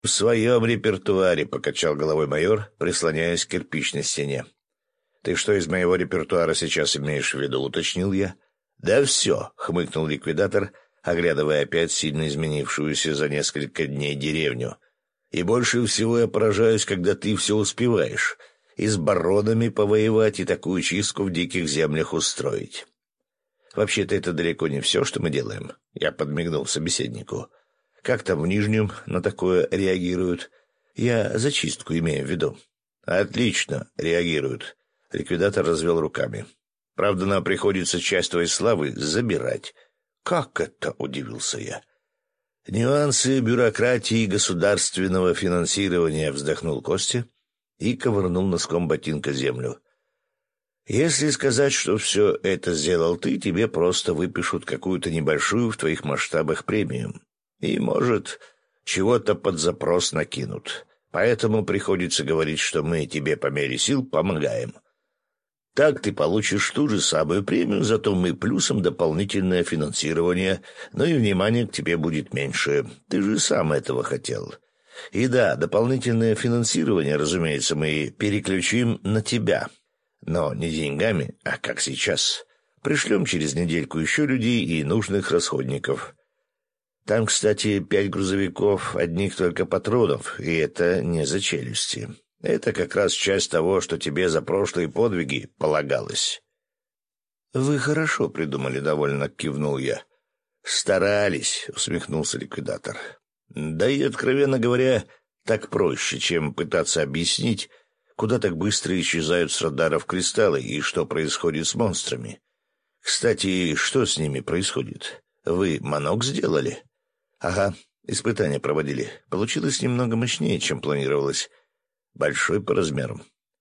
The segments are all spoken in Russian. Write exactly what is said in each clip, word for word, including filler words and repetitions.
В своем репертуаре, — покачал головой майор, прислоняясь к кирпичной стене. Ты что из моего репертуара сейчас имеешь в виду, — уточнил я. Да все, — хмыкнул ликвидатор, оглядывая опять сильно изменившуюся за несколько дней деревню. И больше всего я поражаюсь, когда ты все успеваешь. И с баронами повоевать, и такую чистку в диких землях устроить. Вообще-то это далеко не все, что мы делаем. Я подмигнул собеседнику. Как там в Нижнем на такое реагируют? Я зачистку имею в виду. Отлично реагируют. Ликвидатор развел руками. Правда, нам приходится часть твоей славы забирать. Как это? Удивился я. Нюансы бюрократии и государственного финансирования, вздохнул Костя и ковырнул носком ботинка землю. Если сказать, что все это сделал ты, тебе просто выпишут какую-то небольшую в твоих масштабах премию. И, может, чего-то под запрос накинут. Поэтому приходится говорить, что мы тебе по мере сил помогаем. Так ты получишь ту же самую премию, зато мы плюсом дополнительное финансирование, но и внимание к тебе будет меньше. Ты же сам этого хотел. И да, дополнительное финансирование, разумеется, мы переключим на тебя. Но не деньгами, а как сейчас. Пришлем через недельку еще людей и нужных расходников. Там, кстати, пять грузовиков одних только патронов, и это не за челюсти. Это как раз часть того, что тебе за прошлые подвиги полагалось. — Вы хорошо придумали, — довольно кивнул я. — Старались, — усмехнулся ликвидатор. — Да и, откровенно говоря, так проще, чем пытаться объяснить, куда так быстро исчезают с радаров кристаллы и что происходит с монстрами. Кстати, что с ними происходит? Вы манок сделали? — Ага, испытания проводили. Получилось немного мощнее, чем планировалось. Большой по размерам.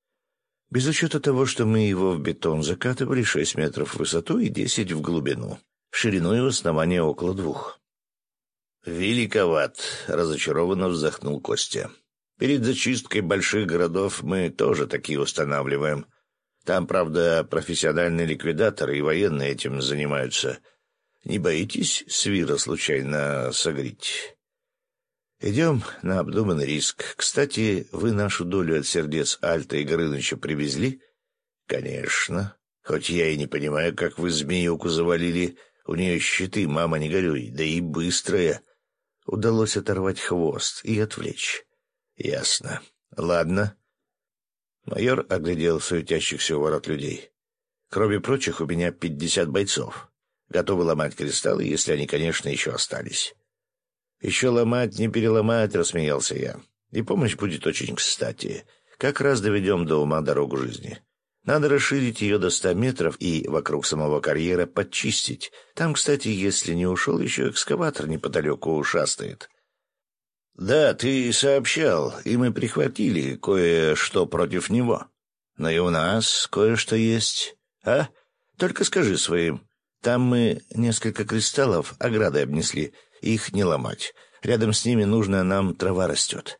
Без учета того, что мы его в бетон закатывали шесть метров в высоту и десять в глубину. Шириной у основания около двух. «Великоват», — разочарованно вздохнул Костя. «Перед зачисткой больших городов мы тоже такие устанавливаем. Там, правда, профессиональные ликвидаторы и военные этим занимаются. Не боитесь свира случайно согреть?» «Идем на обдуманный риск. Кстати, вы нашу долю от сердец Альта и Горыныча привезли?» «Конечно. Хоть я и не понимаю, как вы змеюку завалили. У нее щиты, мама, не горюй. Да и быстрая». Удалось оторвать хвост и отвлечь. «Ясно. Ладно». Майор оглядел суетящихся у ворот людей. «Кроме прочих, у меня пятьдесят бойцов. Готовы ломать кристаллы, если они, конечно, еще остались». «Еще ломать, не переломать», — рассмеялся я. «И помощь будет очень кстати. Как раз доведем до ума дорогу жизни. Надо расширить ее до ста метров и вокруг самого карьера подчистить. Там, кстати, если не ушел, еще экскаватор неподалеку шастает». «Да, ты сообщал, и мы прихватили кое-что против него. Но и у нас кое-что есть. А? Только скажи своим. Там мы несколько кристаллов оградой обнесли». Их не ломать. Рядом с ними нужная нам трава растет.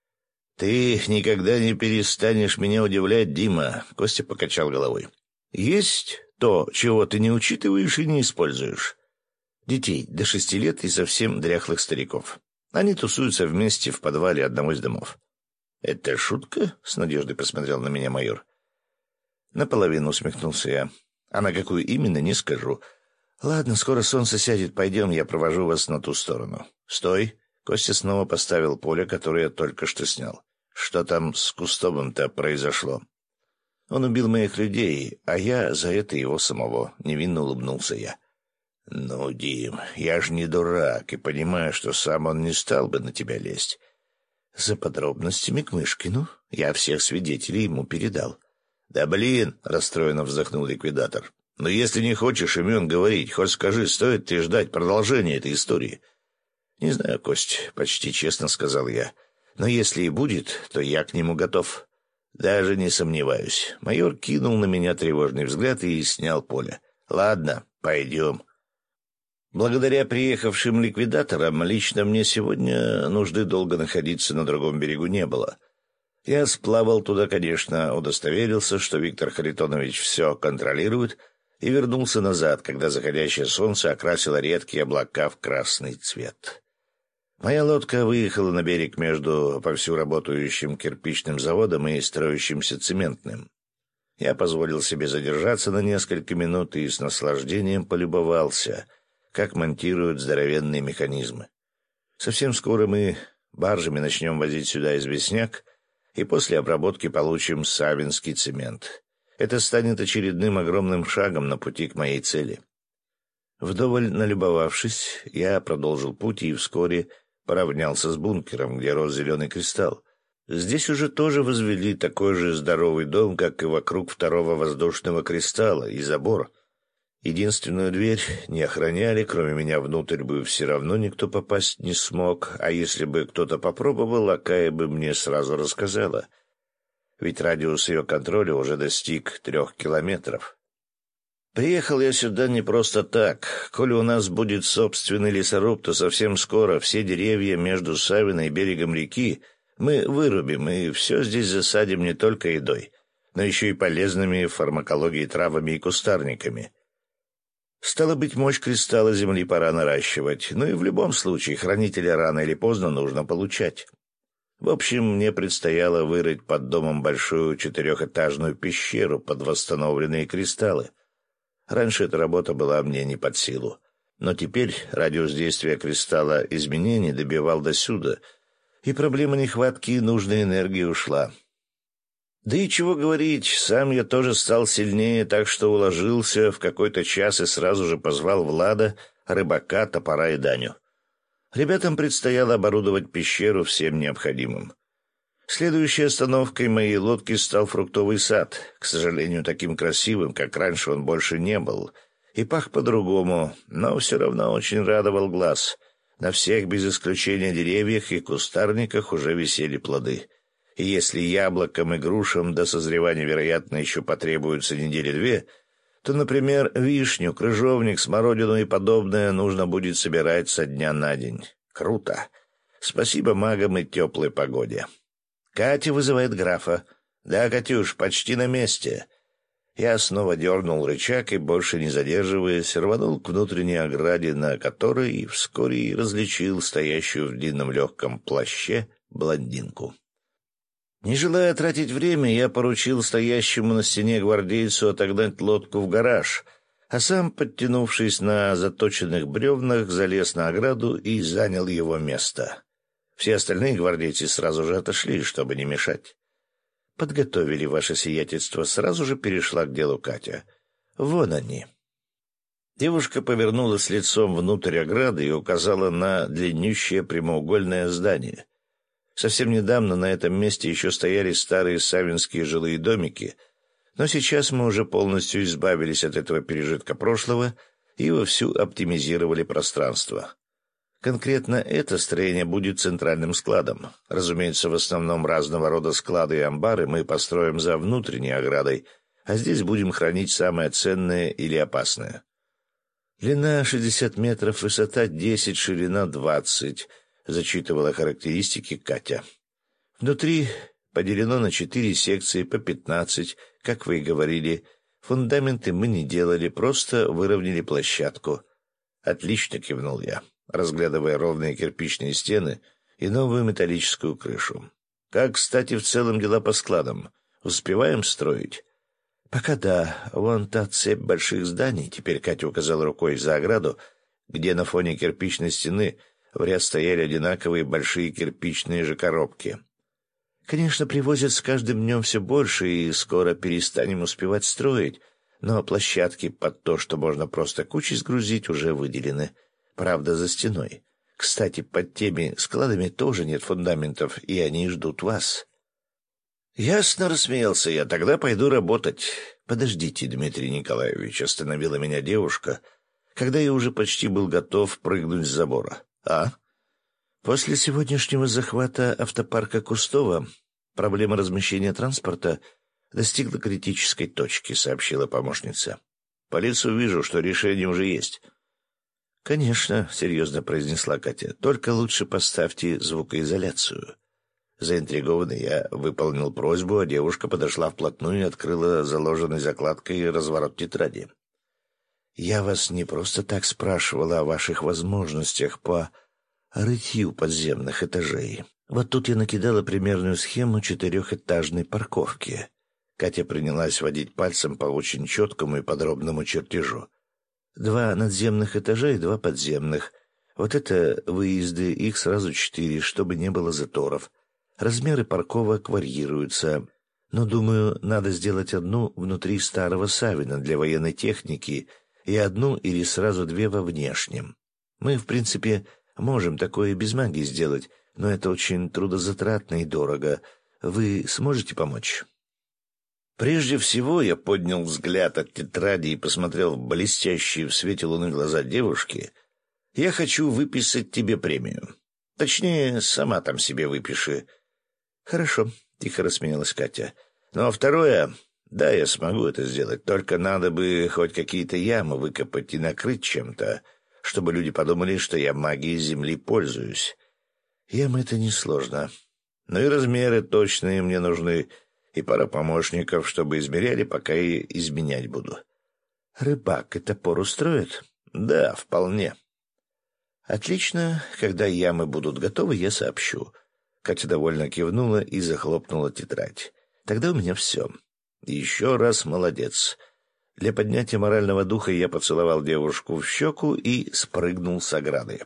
«Ты никогда не перестанешь меня удивлять, Дима», — Костя покачал головой. «Есть то, чего ты не учитываешь и не используешь. Детей до шести лет и совсем дряхлых стариков. Они тусуются вместе в подвале одного из домов». «Это шутка?» — с надеждой посмотрел на меня майор. Наполовину усмехнулся я. «А на какую именно, не скажу». «Ладно, скоро солнце сядет, пойдем, я провожу вас на ту сторону». «Стой!» — Костя снова поставил поле, которое я только что снял. «Что там с Кустовым-то произошло?» «Он убил моих людей, а я за это его самого», — невинно улыбнулся я. «Ну, Дим, я ж не дурак и понимаю, что сам он не стал бы на тебя лезть». «За подробностями к Мышкину я всех свидетелей ему передал». «Да блин!» — расстроенно вздохнул ликвидатор. «Но если не хочешь имен говорить, хоть скажи, стоит ли ждать продолжения этой истории?» «Не знаю, Кость», — почти честно сказал я. «Но если и будет, то я к нему готов». «Даже не сомневаюсь». Майор кинул на меня тревожный взгляд и снял поле. «Ладно, пойдем». Благодаря приехавшим ликвидаторам лично мне сегодня нужды долго находиться на другом берегу не было. Я сплавал туда, конечно, удостоверился, что Виктор Харитонович все контролирует, и вернулся назад, когда заходящее солнце окрасило редкие облака в красный цвет. Моя лодка выехала на берег между вовсю работающим кирпичным заводом и строящимся цементным. Я позволил себе задержаться на несколько минут и с наслаждением полюбовался, как монтируют здоровенные механизмы. Совсем скоро мы баржами начнем возить сюда известняк, и после обработки получим савинский цемент. Это станет очередным огромным шагом на пути к моей цели. Вдоволь налюбовавшись, я продолжил путь и вскоре поравнялся с бункером, где рос зеленый кристалл. Здесь уже тоже возвели такой же здоровый дом, как и вокруг второго воздушного кристалла, и забор. Единственную дверь не охраняли, кроме меня внутрь бы все равно никто попасть не смог, а если бы кто-то попробовал, Акая бы мне сразу рассказала. Ведь радиус ее контроля уже достиг трех километров. Приехал я сюда не просто так. Коли у нас будет собственный лесоруб, то совсем скоро все деревья между Савиной и берегом реки мы вырубим, и все здесь засадим не только едой, но еще и полезными фармакологией травами и кустарниками. Стало быть, мощь кристалла Земли пора наращивать, ну и в любом случае хранителя рано или поздно нужно получать. В общем, мне предстояло вырыть под домом большую четырехэтажную пещеру под восстановленные кристаллы. Раньше эта работа была мне не под силу, но теперь радиус действия кристалла изменений добивал досюда, и проблема нехватки нужной энергии ушла. Да и чего говорить, сам я тоже стал сильнее, так что уложился в какой-то час и сразу же позвал Влада, Рыбака, Топора и Даню. Ребятам предстояло оборудовать пещеру всем необходимым. Следующей остановкой моей лодки стал фруктовый сад. К сожалению, таким красивым, как раньше, он больше не был. И пах по-другому, но все равно очень радовал глаз. На всех, без исключения деревьях и кустарниках, уже висели плоды. И если яблокам и грушам до созревания, вероятно, еще потребуется недели-две, то, например, вишню, крыжовник, смородину и подобное нужно будет собирать со дня на день. Круто. Спасибо магам и теплой погоде. Катя вызывает графа. Да, Катюш, почти на месте. Я снова дернул рычаг и, больше не задерживаясь, рванул к внутренней ограде, на которой и вскоре и различил стоящую в длинном легком плаще блондинку. Не желая тратить время, я поручил стоящему на стене гвардейцу отогнать лодку в гараж, а сам, подтянувшись на заточенных бревнах, залез на ограду и занял его место. Все остальные гвардейцы сразу же отошли, чтобы не мешать. «Подготовили ваше сиятельство», — сразу же перешла к делу Катя. «Вон они». Девушка повернулась лицом внутрь ограды и указала на длиннющее прямоугольное здание. Совсем недавно на этом месте еще стояли старые савинские жилые домики, но сейчас мы уже полностью избавились от этого пережитка прошлого и вовсю оптимизировали пространство. Конкретно это строение будет центральным складом. Разумеется, в основном разного рода склады и амбары мы построим за внутренней оградой, а здесь будем хранить самое ценное или опасное. Длина шестьдесят метров, высота десять, ширина двадцать, зачитывала характеристики Катя. Внутри поделено на четыре секции по пятнадцать, как вы и говорили. Фундаменты мы не делали, просто выровняли площадку. Отлично, кивнул я, разглядывая ровные кирпичные стены и новую металлическую крышу. Как, кстати, в целом дела по складам? Успеваем строить? Пока да. Вон та цепь больших зданий, теперь Катя указала рукой за ограду, где на фоне кирпичной стены в ряд стояли одинаковые большие кирпичные же коробки. Конечно, привозят с каждым днем все больше, и скоро перестанем успевать строить, но площадки под то, что можно просто кучей сгрузить, уже выделены. Правда, за стеной. Кстати, под теми складами тоже нет фундаментов, и они ждут вас. Ясно, рассмеялся я. Тогда пойду работать. Подождите, Дмитрий Николаевич, остановила меня девушка, когда я уже почти был готов прыгнуть с забора. А? После сегодняшнего захвата автопарка Кустова проблема размещения транспорта достигла критической точки, сообщила помощница. По лицу вижу, что решение уже есть. «Конечно», — серьезно произнесла Катя, — «только лучше поставьте звукоизоляцию». Заинтригованный я выполнил просьбу, а девушка подошла вплотную и открыла заложенной закладкой разворот тетради. «Я вас не просто так спрашивала о ваших возможностях по рытью подземных этажей. Вот тут я накидала примерную схему четырехэтажной парковки. Катя принялась водить пальцем по очень четкому и подробному чертежу. Два надземных этажа и два подземных. Вот это выезды, их сразу четыре, чтобы не было заторов. Размеры парковок варьируются, но, думаю, надо сделать одну внутри старого Савина для военной техники и одну или сразу две во внешнем. Мы, в принципе, можем такое и без магии сделать, но это очень трудозатратно и дорого. Вы сможете помочь? Прежде всего я поднял взгляд от тетради и посмотрел в блестящие в свете луны глаза девушки. Я хочу выписать тебе премию. Точнее, сама там себе выпиши. Хорошо, — тихо рассмеялась Катя. Ну а второе... Да, я смогу это сделать, только надо бы хоть какие-то ямы выкопать и накрыть чем-то, чтобы люди подумали, что я магией земли пользуюсь. Ямы — это несложно. Ну и размеры точные мне нужны, и пара помощников, чтобы измеряли, пока и изменять буду. Рыбак и топор устроит? Да, вполне. Отлично, когда ямы будут готовы, я сообщу. Катя довольно кивнула и захлопнула тетрадь. Тогда у меня все. Еще раз молодец. Для поднятия морального духа я поцеловал девушку в щеку и спрыгнул с ограды.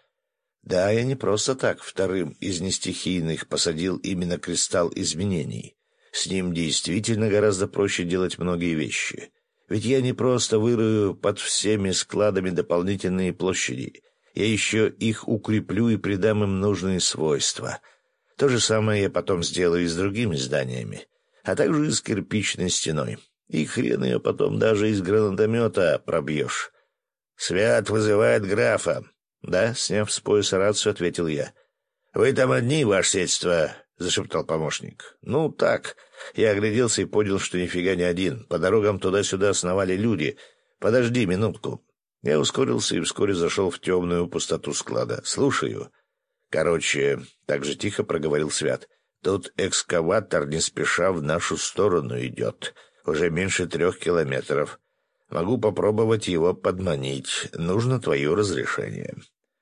Да, я не просто так вторым из нестихийных посадил именно кристалл изменений. С ним действительно гораздо проще делать многие вещи. Ведь я не просто вырою под всеми складами дополнительные площади. Я еще их укреплю и придам им нужные свойства. То же самое я потом сделаю и с другими зданиями, а также и с кирпичной стеной. И хрен ее потом даже из гранатомета пробьешь. «Свят вызывает графа». «Да», — сняв с пояса рацию, ответил я. «Вы там одни, ваше сельство?» — зашептал помощник. «Ну, так». Я огляделся и понял, что нифига не один. По дорогам туда-сюда сновали люди. «Подожди минутку». Я ускорился и вскоре зашел в темную пустоту склада. «Слушаю». «Короче», — так же тихо проговорил Свят, — «тут экскаватор не спеша в нашу сторону идет. Уже меньше трех километров. Могу попробовать его подманить. Нужно твое разрешение».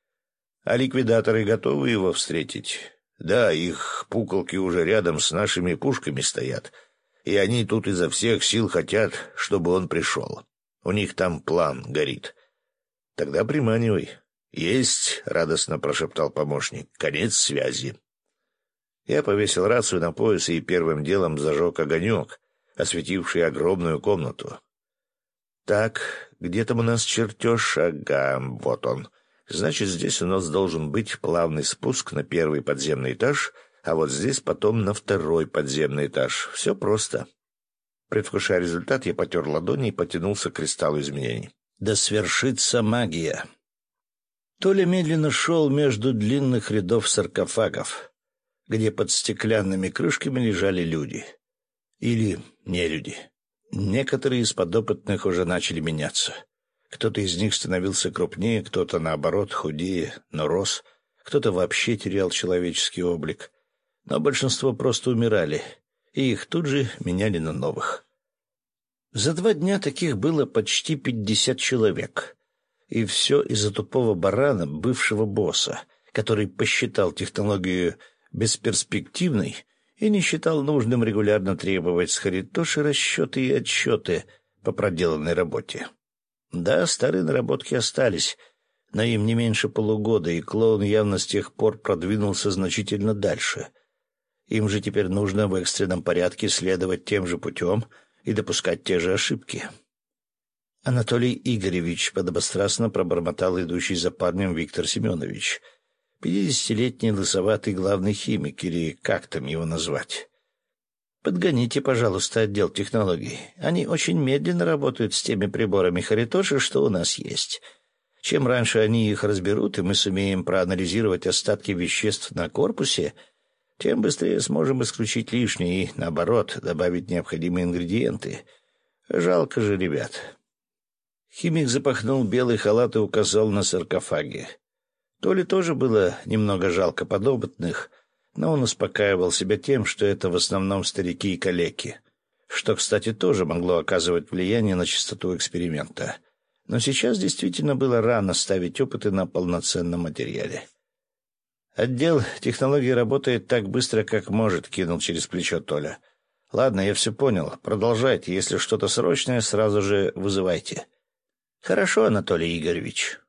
«А ликвидаторы готовы его встретить?» «Да, их пуколки уже рядом с нашими пушками стоят, и они тут изо всех сил хотят, чтобы он пришел. У них там план горит». «Тогда приманивай». «Есть», — радостно прошептал помощник. «Конец связи». Я повесил рацию на пояс и первым делом зажег огонек, осветивший огромную комнату. «Так, где там у нас чертеж? Ага, вот он. Значит, здесь у нас должен быть плавный спуск на первый подземный этаж, а вот здесь потом на второй подземный этаж. Все просто». Предвкушая результат, я потер ладони и потянулся к кристаллу изменений. «Да свершится магия!» Толя медленно шел между длинных рядов саркофагов, где под стеклянными крышками лежали люди. Или не люди. Некоторые из подопытных уже начали меняться. Кто-то из них становился крупнее, кто-то, наоборот, худее, но рос, кто-то вообще терял человеческий облик. Но большинство просто умирали, и их тут же меняли на новых. За два дня таких было почти пятьдесят человек. И все из-за тупого барана, бывшего босса, который посчитал технологию бесперспективной и не считал нужным регулярно требовать с Харитоши расчеты и отчеты по проделанной работе. Да, старые наработки остались, но им не меньше полугода, и клоун явно с тех пор продвинулся значительно дальше. Им же теперь нужно в экстренном порядке следовать тем же путем и допускать те же ошибки. Анатолий Игоревич, подобострастно пробормотал идущий за парнем Виктор Семенович, пятидесятилетний лысоватый главный химик, или как там его назвать. Подгоните, пожалуйста, отдел технологий. Они очень медленно работают с теми приборами Харитоши, что у нас есть. Чем раньше они их разберут, и мы сумеем проанализировать остатки веществ на корпусе, тем быстрее сможем исключить лишнее и, наоборот, добавить необходимые ингредиенты. Жалко же ребят». Химик запахнул белый халат и указал на саркофаги. Толе тоже было немного жалко подопытных, но он успокаивал себя тем, что это в основном старики и калеки, что, кстати, тоже могло оказывать влияние на чистоту эксперимента. Но сейчас действительно было рано ставить опыты на полноценном материале. «Отдел технологий работает так быстро, как может», — кинул через плечо Толя. «Ладно, я все понял. Продолжайте. Если что-то срочное, сразу же вызывайте». «Хорошо, Анатолий Игоревич».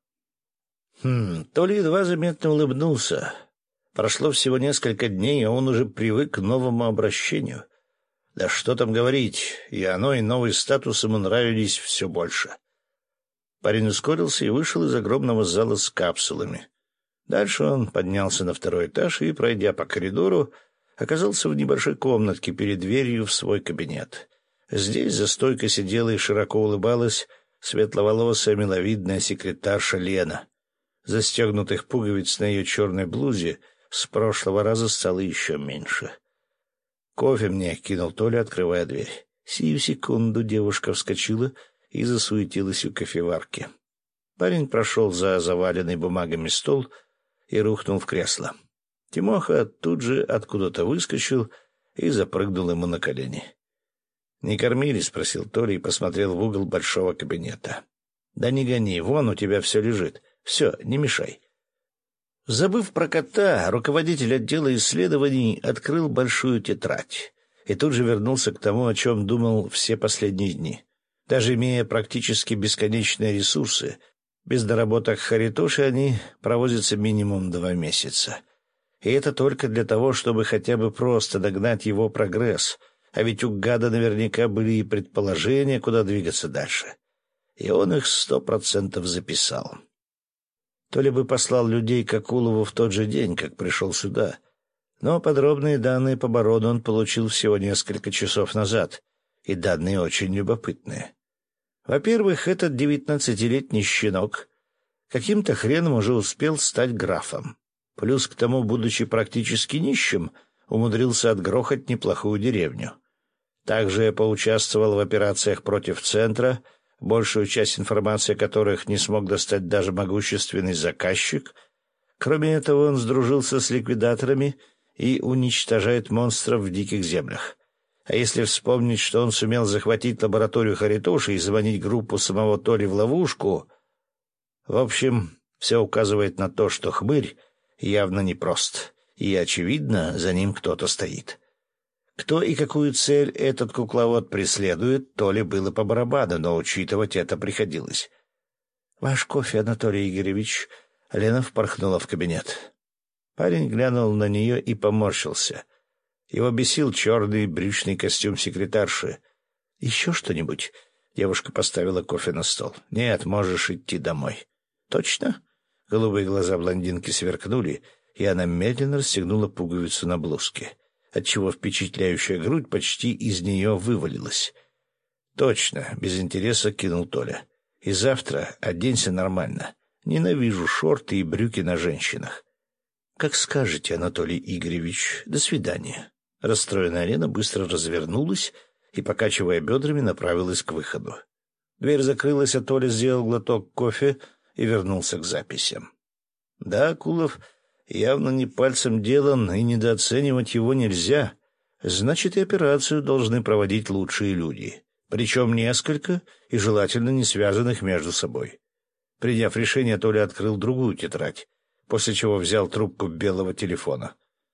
Хм, Толя едва заметно улыбнулся. Прошло всего несколько дней, а он уже привык к новому обращению. Да что там говорить, и оно, и новый статус ему нравились все больше. Парень ускорился и вышел из огромного зала с капсулами. Дальше он поднялся на второй этаж и, пройдя по коридору, оказался в небольшой комнатке перед дверью в свой кабинет. Здесь за стойкой сидела и широко улыбалась светловолосая миловидная секретарша Лена. Застегнутых пуговиц на ее черной блузе с прошлого раза стало еще меньше. «Кофе мне», — кинул Толя, открывая дверь. Сию секунду девушка вскочила и засуетилась у кофеварки. Парень прошел за заваленный бумагами стол и рухнул в кресло. Тимоха тут же откуда-то выскочил и запрыгнул ему на колени. «Не кормили?» — спросил Толя и посмотрел в угол большого кабинета. «Да не гони, вон у тебя все лежит. Все, не мешай». Забыв про кота, руководитель отдела исследований открыл большую тетрадь и тут же вернулся к тому, о чем думал все последние дни. Даже имея практически бесконечные ресурсы, без доработок Харитоши они провозятся минимум два месяца. И это только для того, чтобы хотя бы просто догнать его прогресс, а ведь у гада наверняка были и предположения, куда двигаться дальше. И он их сто процентов записал. Толя бы послал людей к Акулову в тот же день, как пришел сюда. Но подробные данные по барону он получил всего несколько часов назад, и данные очень любопытные. Во-первых, этот девятнадцатилетний щенок каким-то хреном уже успел стать графом. Плюс к тому, будучи практически нищим, умудрился отгрохать неплохую деревню. Также я поучаствовал в операциях против Центра, большую часть информации о которых не смог достать даже могущественный заказчик. Кроме этого, он сдружился с ликвидаторами и уничтожает монстров в диких землях. А если вспомнить, что он сумел захватить лабораторию Харитоши и заманить группу самого Толи в ловушку... В общем, все указывает на то, что хмырь явно непрост, и, очевидно, за ним кто-то стоит. Кто и какую цель этот кукловод преследует, Толе было по барабану, но учитывать это приходилось. «Ваш кофе, Анатолий Игоревич». Лена впорхнула в кабинет. Парень глянул на нее и поморщился. Его бесил черный брючный костюм секретарши. «Еще что-нибудь?» Девушка поставила кофе на стол. «Нет, можешь идти домой». «Точно?» Голубые глаза блондинки сверкнули, и она медленно расстегнула пуговицу на блузке, отчего впечатляющая грудь почти из нее вывалилась. «Точно», — без интереса кинул Толя. «И завтра оденься нормально. Ненавижу шорты и брюки на женщинах». «Как скажете, Анатолий Игоревич. До свидания». Расстроенная Лена быстро развернулась и, покачивая бедрами, направилась к выходу. Дверь закрылась, а Толя сделал глоток кофе и вернулся к записям. Да, Акулов явно не пальцем делан, и недооценивать его нельзя. Значит, и операцию должны проводить лучшие люди. Причем несколько, и желательно не связанных между собой. Приняв решение, Толя открыл другую тетрадь, после чего взял трубку белого телефона.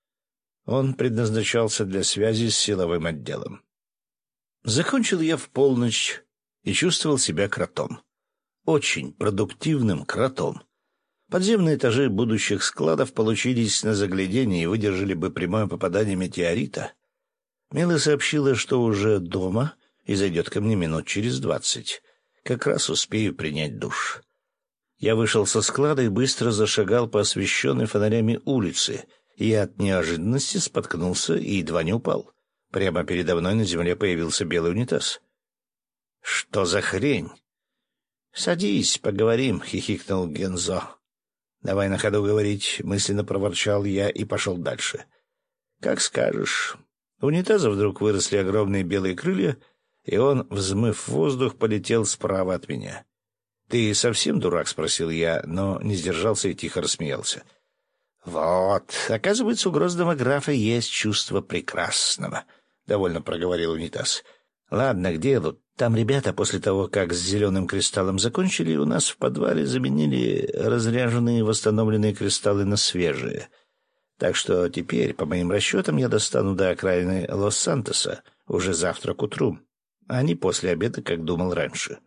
Он предназначался для связи с силовым отделом. Закончил я в полночь и чувствовал себя кротом. Очень продуктивным кротом. Подземные этажи будущих складов получились на загляденье и выдержали бы прямое попадание метеорита. Мила сообщила, что уже дома и зайдет ко мне минут через двадцать. Как раз успею принять душ. Я вышел со склада и быстро зашагал по освещенной фонарями улице, и от неожиданности споткнулся и едва не упал. Прямо передо мной на земле появился белый унитаз. «Что за хрень?» «Садись, поговорим», — хихикнул Гензо. «Давай на ходу говорить», — мысленно проворчал я и пошел дальше. «Как скажешь». У унитаза вдруг выросли огромные белые крылья, и он, взмыв воздух, полетел справа от меня. «Ты совсем дурак?» — спросил я, но не сдержался и тихо рассмеялся. «Вот, оказывается, у грозного графа есть чувство прекрасного», — довольно проговорил унитаз. «Ладно, к делу. Там ребята после того, как с зеленым кристаллом закончили, у нас в подвале заменили разряженные восстановленные кристаллы на свежие. Так что теперь, по моим расчетам, я достану до окраины Лос-Сантоса уже завтра к утру, а не после обеда, как думал раньше.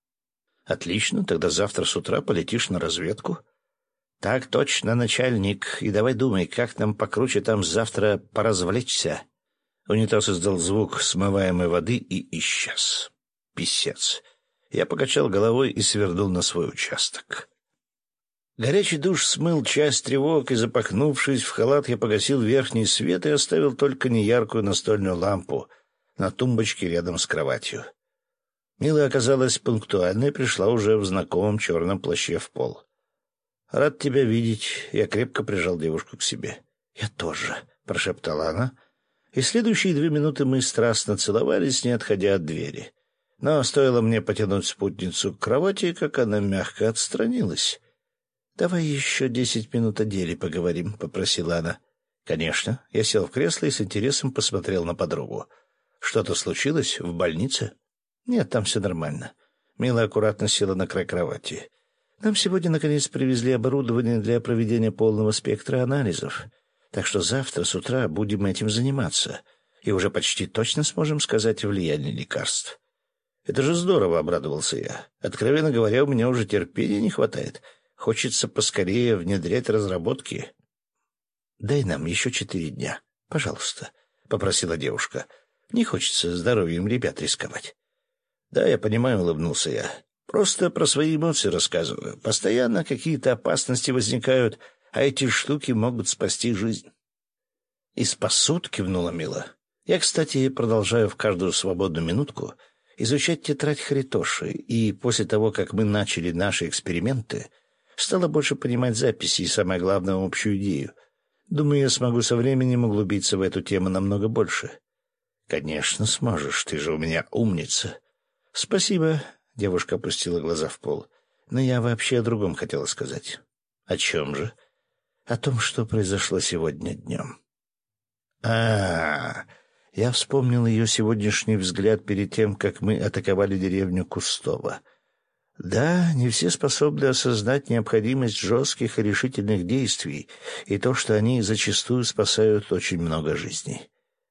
Отлично, тогда завтра с утра полетишь на разведку. Так точно, начальник, и давай думай, как нам покруче там завтра поразвлечься. Унитаз издал звук смываемой воды и исчез. Писец. Я покачал головой и свернул на свой участок. Горячий душ смыл часть тревог, и, запахнувшись в халат, я погасил верхний свет и оставил только неяркую настольную лампу на тумбочке рядом с кроватью. Мила оказалась пунктуальной и пришла уже в знакомом черном плаще в пол. «Рад тебя видеть». Я крепко прижал девушку к себе. «Я тоже», — прошептала она. И следующие две минуты мы страстно целовались, не отходя от двери. Но стоило мне потянуть спутницу к кровати, как она мягко отстранилась. «Давай еще десять минут о деле поговорим», — попросила она. «Конечно». Я сел в кресло и с интересом посмотрел на подругу. «Что-то случилось? В больнице?» «Нет, там все нормально». Мила аккуратно села на край кровати. «Нам сегодня, наконец, привезли оборудование для проведения полного спектра анализов. Так что завтра с утра будем этим заниматься. И уже почти точно сможем сказать влияние лекарств». «Это же здорово», — обрадовался я. «Откровенно говоря, у меня уже терпения не хватает. Хочется поскорее внедрять разработки». «Дай нам еще четыре дня, пожалуйста», — попросила девушка. «Не хочется здоровьем ребят рисковать». «Да, я понимаю», — улыбнулся я. «Просто про свои эмоции рассказываю. Постоянно какие-то опасности возникают, а эти штуки могут спасти жизнь». «И спасут», — кивнула Мила. «Я, кстати, продолжаю в каждую свободную минутку изучать тетрадь Харитоши, и после того, как мы начали наши эксперименты, стала больше понимать записи и, самое главное, общую идею. Думаю, я смогу со временем углубиться в эту тему намного больше». «Конечно сможешь, ты же у меня умница». «Спасибо», — девушка опустила глаза в пол. «Но я вообще о другом хотела сказать». «О чем же?» «О том, что произошло сегодня днем». А-а-а! Я вспомнил ее сегодняшний взгляд перед тем, как мы атаковали деревню Кустово. Да, не все способны осознать необходимость жестких и решительных действий и то, что они зачастую спасают очень много жизней.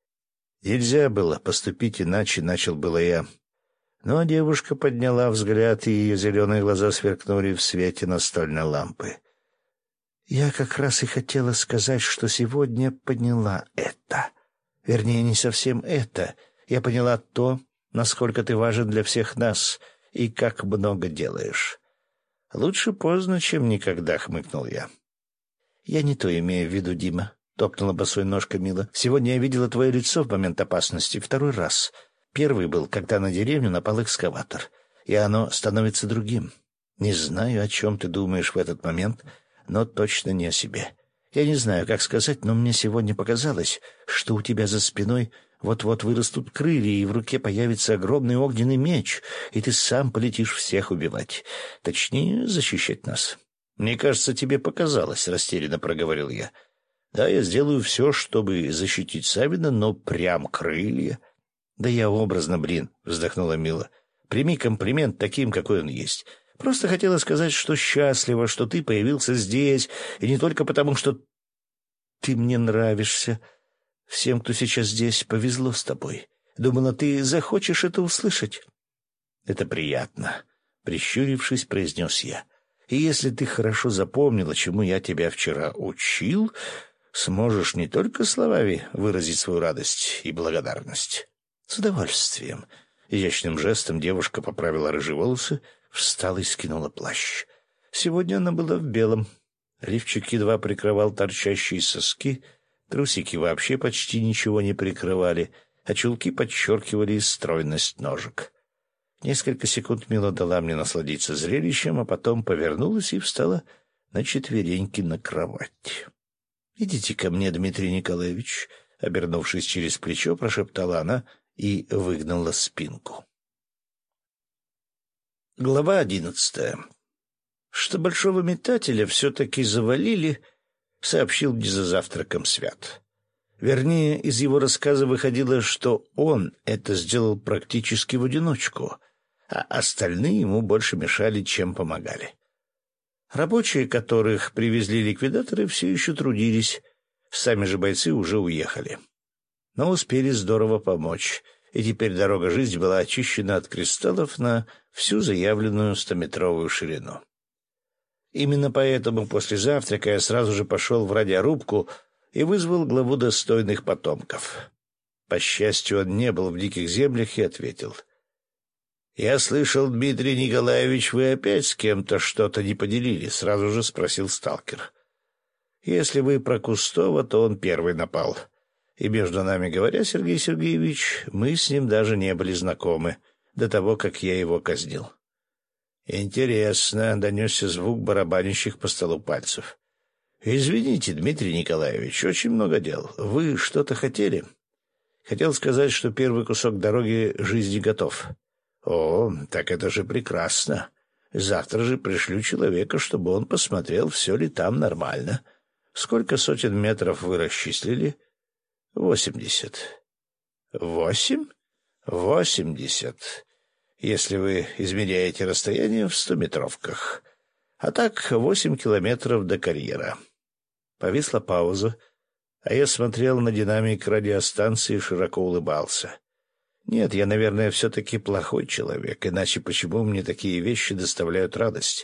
Нельзя было поступить иначе, начал было я. Но девушка подняла взгляд, и ее зеленые глаза сверкнули в свете настольной лампы. «Я как раз и хотела сказать, что сегодня поняла это. Вернее, не совсем это. Я поняла то, насколько ты важен для всех нас и как много делаешь». «Лучше поздно, чем никогда», — хмыкнул я. «Я не то имею в виду, Дима», — топнула босой ножкой Мила. «Сегодня я видела твое лицо в момент опасности второй раз. Первый был, когда на деревню напал экскаватор, и оно становится другим. Не знаю, о чем ты думаешь в этот момент, но точно не о себе. Я не знаю, как сказать, но мне сегодня показалось, что у тебя за спиной вот-вот вырастут крылья, и в руке появится огромный огненный меч, и ты сам полетишь всех убивать. Точнее, защищать нас». «Мне кажется, тебе показалось», — растерянно проговорил я. «Да, я сделаю все, чтобы защитить Савина, но прям крылья...» «Да я образно, блин», — вздохнула Мила. «Прими комплимент таким, какой он есть. Просто хотела сказать, что счастлива, что ты появился здесь, и не только потому, что ты мне нравишься. Всем, кто сейчас здесь, повезло с тобой. Думала, ты захочешь это услышать». «Это приятно», — прищурившись, произнес я. «И если ты хорошо запомнила, чему я тебя вчера учил, сможешь не только словами выразить свою радость и благодарность». «С удовольствием». Изящным жестом девушка поправила рыжие волосы, встала и скинула плащ. Сегодня она была в белом. Лифчик едва прикрывал торчащие соски, трусики вообще почти ничего не прикрывали, а чулки подчеркивали стройность ножек. Несколько секунд Мила дала мне насладиться зрелищем, а потом повернулась и встала на четвереньки на кровать. «Идите ко мне, Дмитрий Николаевич», — обернувшись через плечо, прошептала она и выгнула спинку. Глава одиннадцатая. Что большого метателя все-таки завалили, сообщил мне за завтраком Свят. Вернее, из его рассказа выходило, что он это сделал практически в одиночку, а остальные ему больше мешали, чем помогали. Рабочие, которых привезли ликвидаторы, все еще трудились. Сами же бойцы уже уехали. Но успели здорово помочь, и теперь дорога жизни была очищена от кристаллов на всю заявленную стометровую ширину. Именно поэтому после завтрака я сразу же пошел в радиорубку и вызвал главу достойных потомков. По счастью, он не был в диких землях и ответил. — Я слышал, Дмитрий Николаевич, вы опять с кем-то что-то не поделили? — сразу же спросил сталкер. — Если вы про Кустова, то он первый напал. И, между нами говоря, Сергей Сергеевич, мы с ним даже не были знакомы до того, как я его казнил. — Интересно, — донесся звук барабанящих по столу пальцев. — Извините, Дмитрий Николаевич, очень много дел. Вы что-то хотели? — Хотел сказать, что первый кусок дороги жизни готов. — О, так это же прекрасно. Завтра же пришлю человека, чтобы он посмотрел, все ли там нормально. Сколько сотен метров вы расчислили? — Восемьдесят. Восемь? Восемьдесят. Если вы измеряете расстояние в стометровках. А так восемь километров до карьера. Повисла пауза, а я смотрел на динамик радиостанции и широко улыбался. Нет, я, наверное, все-таки плохой человек, иначе почему мне такие вещи доставляют радость?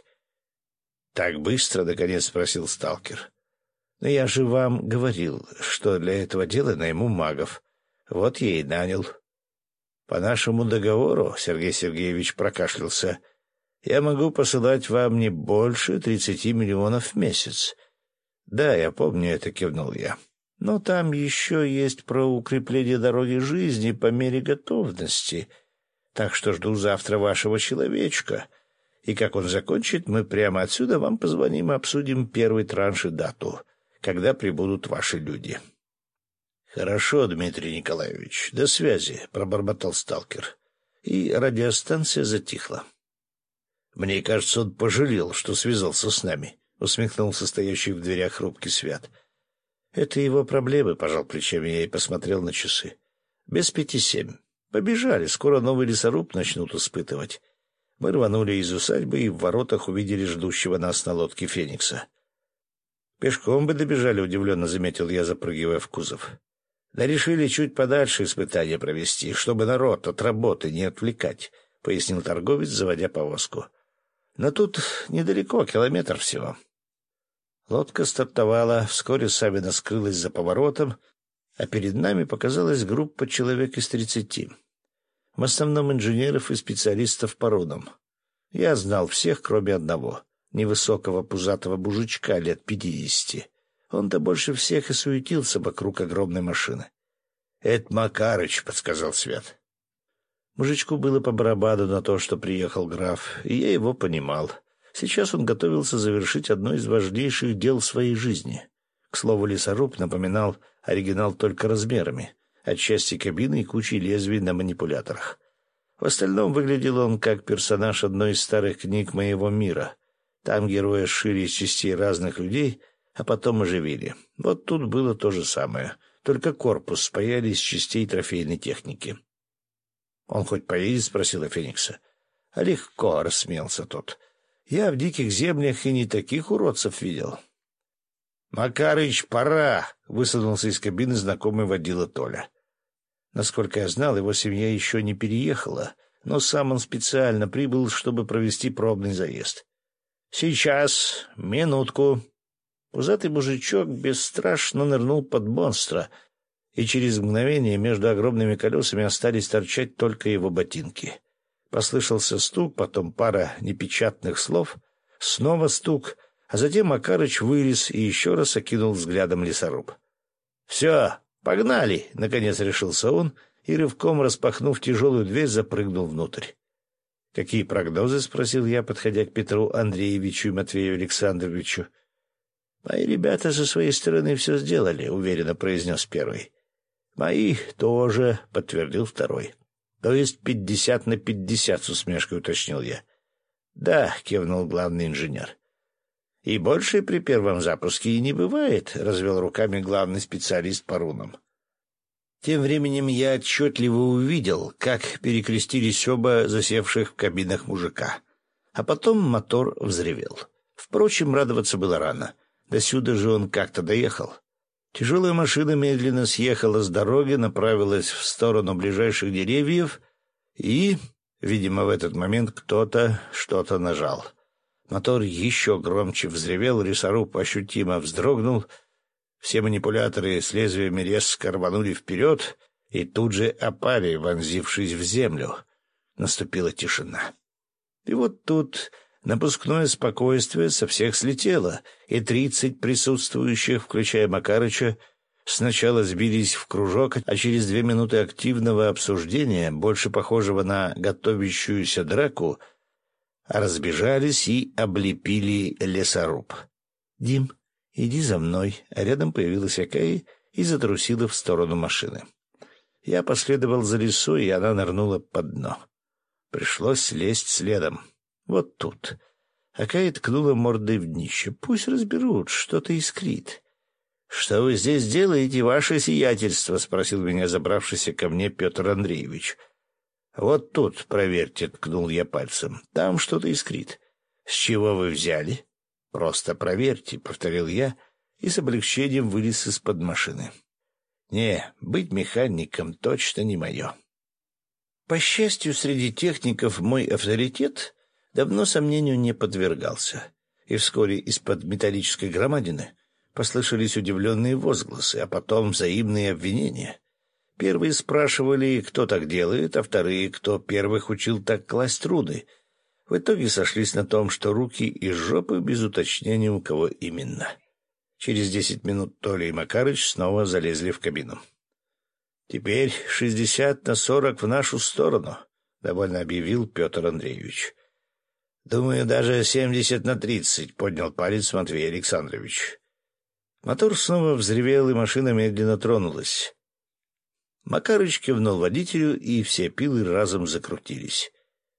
— Так быстро, — наконец спросил сталкер. Но я же вам говорил, что для этого дела найму магов. Вот я и нанял. По нашему договору, Сергей Сергеевич прокашлялся, я могу посылать вам не больше тридцати миллионов в месяц. Да, я помню это, кивнул я. Но там еще есть про укрепление дороги жизни по мере готовности. Так что жду завтра вашего человечка. И как он закончит, мы прямо отсюда вам позвоним и обсудим первый транш и дату, когда прибудут ваши люди. — Хорошо, Дмитрий Николаевич, до связи, — пробормотал сталкер. И радиостанция затихла. — Мне кажется, он пожалел, что связался с нами, — усмехнулся стоящий в дверях рубки Свят. — Это его проблемы, — пожал плечами я и посмотрел на часы. — Без пяти семь. Побежали, скоро новый лесоруб начнут испытывать. Мы рванули из усадьбы и в воротах увидели ждущего нас на лодке Феникса. — Пешком бы добежали, — удивленно заметил я, запрыгивая в кузов. — Да решили чуть подальше испытания провести, чтобы народ от работы не отвлекать, — пояснил торговец, заводя повозку. — Но тут недалеко, километр всего. Лодка стартовала, вскоре Савина скрылась за поворотом, а перед нами показалась группа человек из тридцати. В основном инженеров и специалистов по рудам. Я знал всех, кроме одного — невысокого пузатого мужичка лет пятидесяти. Он-то больше всех и суетился вокруг огромной машины. — Это Макарыч, — подсказал Свят. Мужичку было по барабану на то, что приехал граф, и я его понимал. Сейчас он готовился завершить одно из важнейших дел своей жизни. К слову, лесоруб напоминал оригинал только размерами, отчасти кабины и кучей лезвий на манипуляторах. В остальном выглядел он как персонаж одной из старых книг моего мира. Там герои сшили из частей разных людей, а потом оживили. Вот тут было то же самое, только корпус спаяли из частей трофейной техники. — Он хоть поедет? — спросила Феникса. — А легко, — рассмеялся тот. — Я в диких землях и не таких уродцев видел. — Макарыч, пора! — высунулся из кабины знакомый водила Толя. Насколько я знал, его семья еще не переехала, но сам он специально прибыл, чтобы провести пробный заезд. — Сейчас, минутку. Пузатый мужичок бесстрашно нырнул под монстра, и через мгновение между огромными колесами остались торчать только его ботинки. Послышался стук, потом пара непечатных слов, снова стук, а затем Макарыч вылез и еще раз окинул взглядом лесоруб. — Все, погнали! — наконец решился он и, рывком распахнув тяжелую дверь, запрыгнул внутрь. — Какие прогнозы? — спросил я, подходя к Петру Андреевичу и Матвею Александровичу. — Мои ребята со своей стороны все сделали, — уверенно произнес первый. — Мои тоже, — подтвердил второй. — То есть пятьдесят на пятьдесят, — с усмешкой уточнил я. — Да, — кивнул главный инженер. — И больше при первом запуске и не бывает, — развел руками главный специалист по рунам. Тем временем я отчетливо увидел, как перекрестились оба засевших в кабинах мужика. А потом мотор взревел. Впрочем, радоваться было рано. Досюда же он как-то доехал. Тяжелая машина медленно съехала с дороги, направилась в сторону ближайших деревьев, и, видимо, в этот момент кто-то что-то нажал. Мотор еще громче взревел, лесоруб ощутимо вздрогнул, все манипуляторы с лезвиями резко рванули вперед и тут же опали, вонзившись в землю. Наступила тишина. И вот тут напускное спокойствие со всех слетело, и тридцать присутствующих, включая Макарыча, сначала сбились в кружок, а через две минуты активного обсуждения, больше похожего на готовящуюся драку, разбежались и облепили лесоруб. «Дим, иди за мной», а рядом появилась Акаи и затрусила в сторону машины. Я последовал за лисой, и она нырнула под дно. Пришлось лезть следом. Вот тут. Акаи ткнула мордой в днище. Пусть разберут, что-то искрит. — Что вы здесь делаете, ваше сиятельство? — спросил меня забравшийся ко мне Петр Андреевич. — Вот тут, проверьте, — ткнул я пальцем. — Там что-то искрит. — С чего вы взяли? — Просто проверьте, — повторил я и с облегчением вылез из-под машины. Не, быть механиком точно не мое. По счастью, среди техников мой авторитет давно сомнению не подвергался, и вскоре из-под металлической громадины послышались удивленные возгласы, а потом взаимные обвинения. Первые спрашивали, кто так делает, а вторые, кто первых учил так класть руны. В итоге сошлись на том, что руки из жопы, без уточнения, у кого именно. Через десять минут Толя и Макарыч снова залезли в кабину. «Теперь шестьдесят на сорок в нашу сторону», — довольно объявил Петр Андреевич. «Думаю, даже семьдесят на тридцать», — поднял палец Матвей Александрович. Мотор снова взревел, и машина медленно тронулась. Макарыч кивнул водителю, и все пилы разом закрутились.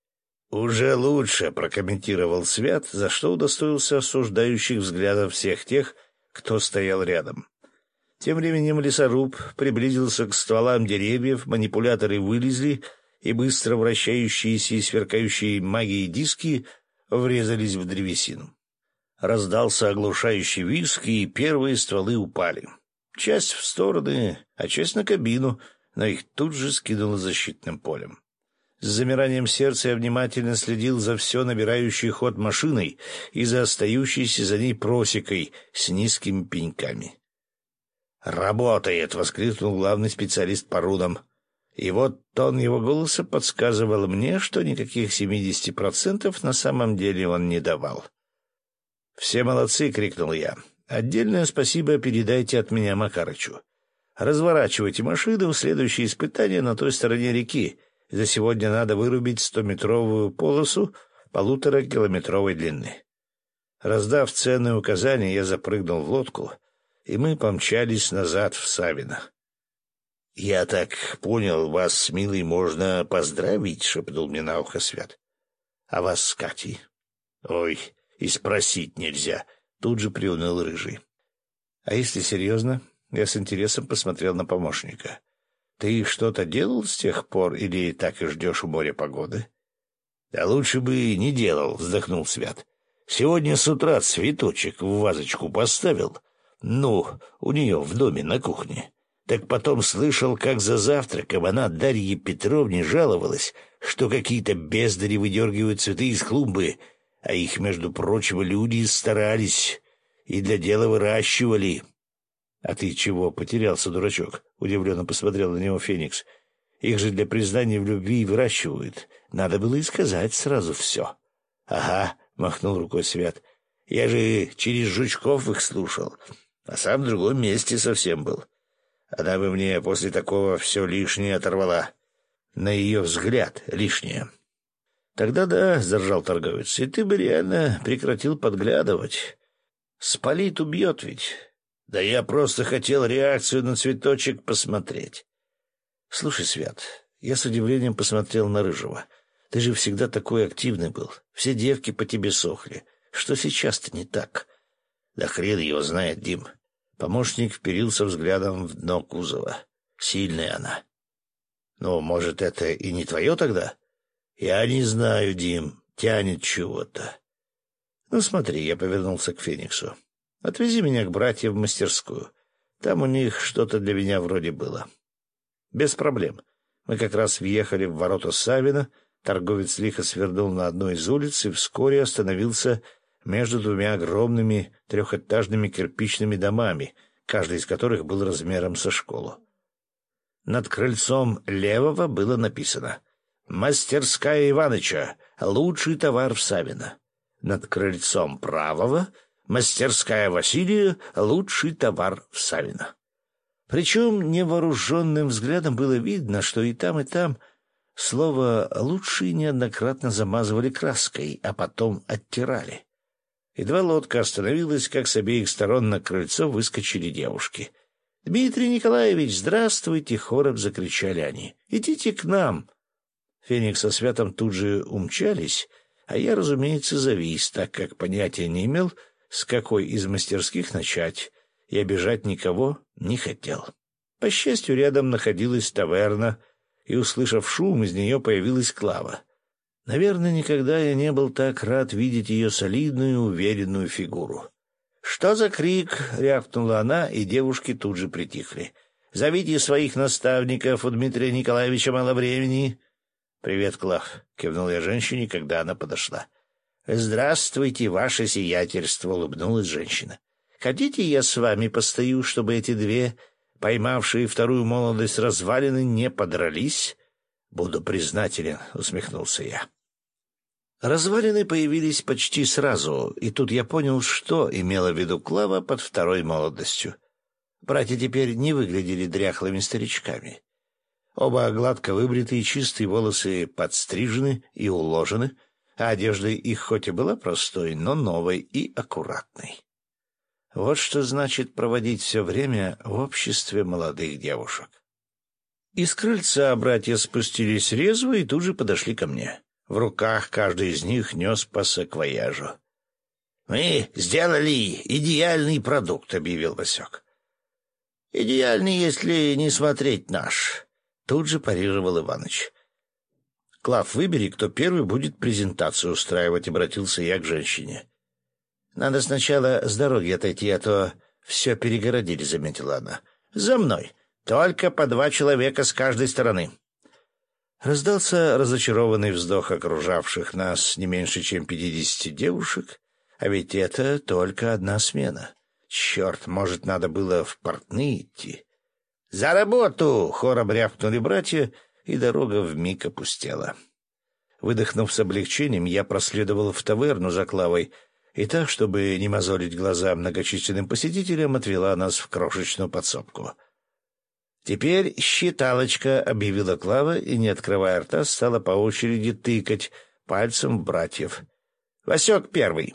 «Уже лучше», — прокомментировал Свят, за что удостоился осуждающих взглядов всех тех, кто стоял рядом. Тем временем лесоруб приблизился к стволам деревьев, манипуляторы вылезли, и быстро вращающиеся и сверкающие магией диски врезались в древесину. Раздался оглушающий визг, и первые стволы упали. Часть в стороны, а часть на кабину, но их тут же скинуло защитным полем. С замиранием сердца я внимательно следил за все набирающей ход машиной и за остающейся за ней просекой с низкими пеньками. «Работает!» — воскликнул главный специалист по рунам. И вот тон его голоса подсказывал мне, что никаких семидесяти процентов на самом деле он не давал. «Все молодцы!» — крикнул я. «Отдельное спасибо передайте от меня Макарычу. Разворачивайте машину, следующее испытание на той стороне реки. За сегодня надо вырубить стометровую полосу полуторакилометровой длины». Раздав ценные указания, я запрыгнул в лодку, и мы помчались назад в Савино. — Я так понял, вас с Милой можно поздравить, — шепнул мне на ухо Свят. — А вас с Катей? — Ой, и спросить нельзя, — тут же приуныл Рыжий. — А если серьезно? Я с интересом посмотрел на помощника. — Ты что-то делал с тех пор или так и ждешь у моря погоды? — Да лучше бы и не делал, — вздохнул Свят. — Сегодня с утра цветочек в вазочку поставил. Ну, у нее в доме на кухне. Так потом слышал, как за завтраком она Дарье Петровне жаловалась, что какие-то бездари выдергивают цветы из клумбы, а их, между прочим, люди старались и для дела выращивали. — А ты чего потерялся, дурачок? — удивленно посмотрел на него Феникс. — Их же для признания в любви выращивают. Надо было и сказать сразу все. — Ага, — махнул рукой Свят. — Я же через жучков их слушал, а сам в другом месте совсем был. Она бы мне после такого все лишнее оторвала. На ее взгляд лишнее. — Тогда да, — заржал торговец, — и ты бы реально прекратил подглядывать. Спалит, убьет ведь. Да я просто хотел реакцию на цветочек посмотреть. — Слушай, Свят, я с удивлением посмотрел на Рыжего. Ты же всегда такой активный был. Все девки по тебе сохли. Что сейчас-то не так? — Да хрен его знает, Дим. Помощник вперился взглядом в дно кузова. Сильная она. — Ну, может, это и не твое тогда? — Я не знаю, Дим. Тянет чего-то. — Ну, смотри, я повернулся к Фениксу. Отвези меня к братьям в мастерскую. Там у них что-то для меня вроде было. Без проблем. Мы как раз въехали в ворота Савина, торговец лихо свернул на одной из улиц и вскоре остановился между двумя огромными трехэтажными кирпичными домами, каждый из которых был размером со школу. Над крыльцом левого было написано «Мастерская Иваныча. Лучший товар в Савино». Над крыльцом правого «Мастерская Василия. Лучший товар в Савино». Причем невооруженным взглядом было видно, что и там, и там слово «лучший» неоднократно замазывали краской, а потом оттирали. Едва лодка остановилась, как с обеих сторон на крыльцо выскочили девушки. «Дмитрий Николаевич, здравствуйте!» — хором закричали они. «Идите к нам!» Феникс со Святом тут же умчались, а я, разумеется, завис, так как понятия не имел, с какой из мастерских начать, и обижать никого не хотел. По счастью, рядом находилась таверна, и, услышав шум, из нее появилась Клава. Наверное, никогда я не был так рад видеть ее солидную, уверенную фигуру. «Что за крик?» — рявкнула она, и девушки тут же притихли. «Зовите своих наставников, у Дмитрия Николаевича мало времени». «Привет, Клав», — кивнул я женщине, когда она подошла. «Здравствуйте, ваше сиятельство», — улыбнулась женщина. «Хотите, я с вами постою, чтобы эти две, поймавшие вторую молодость развалины, не подрались?» «Буду признателен», — усмехнулся я. Развалины появились почти сразу, и тут я понял, что имела в виду Клава под второй молодостью. Братья теперь не выглядели дряхлыми старичками. Оба гладко выбритые, чистые волосы подстрижены и уложены, а одежда их хоть и была простой, но новой и аккуратной. Вот что значит проводить все время в обществе молодых девушек. Из крыльца братья спустились резво и тут же подошли ко мне. В руках каждый из них нес по саквояжу. «Мы сделали идеальный продукт», — объявил Васек. «Идеальный, если не смотреть наш», — тут же парировал Иваныч. «Клав, выбери, кто первый будет презентацию устраивать», — обратился я к женщине. «Надо сначала с дороги отойти, а то все перегородили», — заметила она. «За мной. Только по два человека с каждой стороны». Раздался разочарованный вздох окружавших нас не меньше, чем пятидесяти девушек, а ведь это только одна смена. Черт, может, надо было в портные идти. «За работу!» — хором рявкнули братья, и дорога вмиг опустела. Выдохнув с облегчением, я проследовал в таверну за Клавой, и так, чтобы не мозолить глаза многочисленным посетителям, отвела нас в крошечную подсобку. «Теперь считалочка», — объявила Клава, и, не открывая рта, стала по очереди тыкать пальцем в братьев. «Васек первый».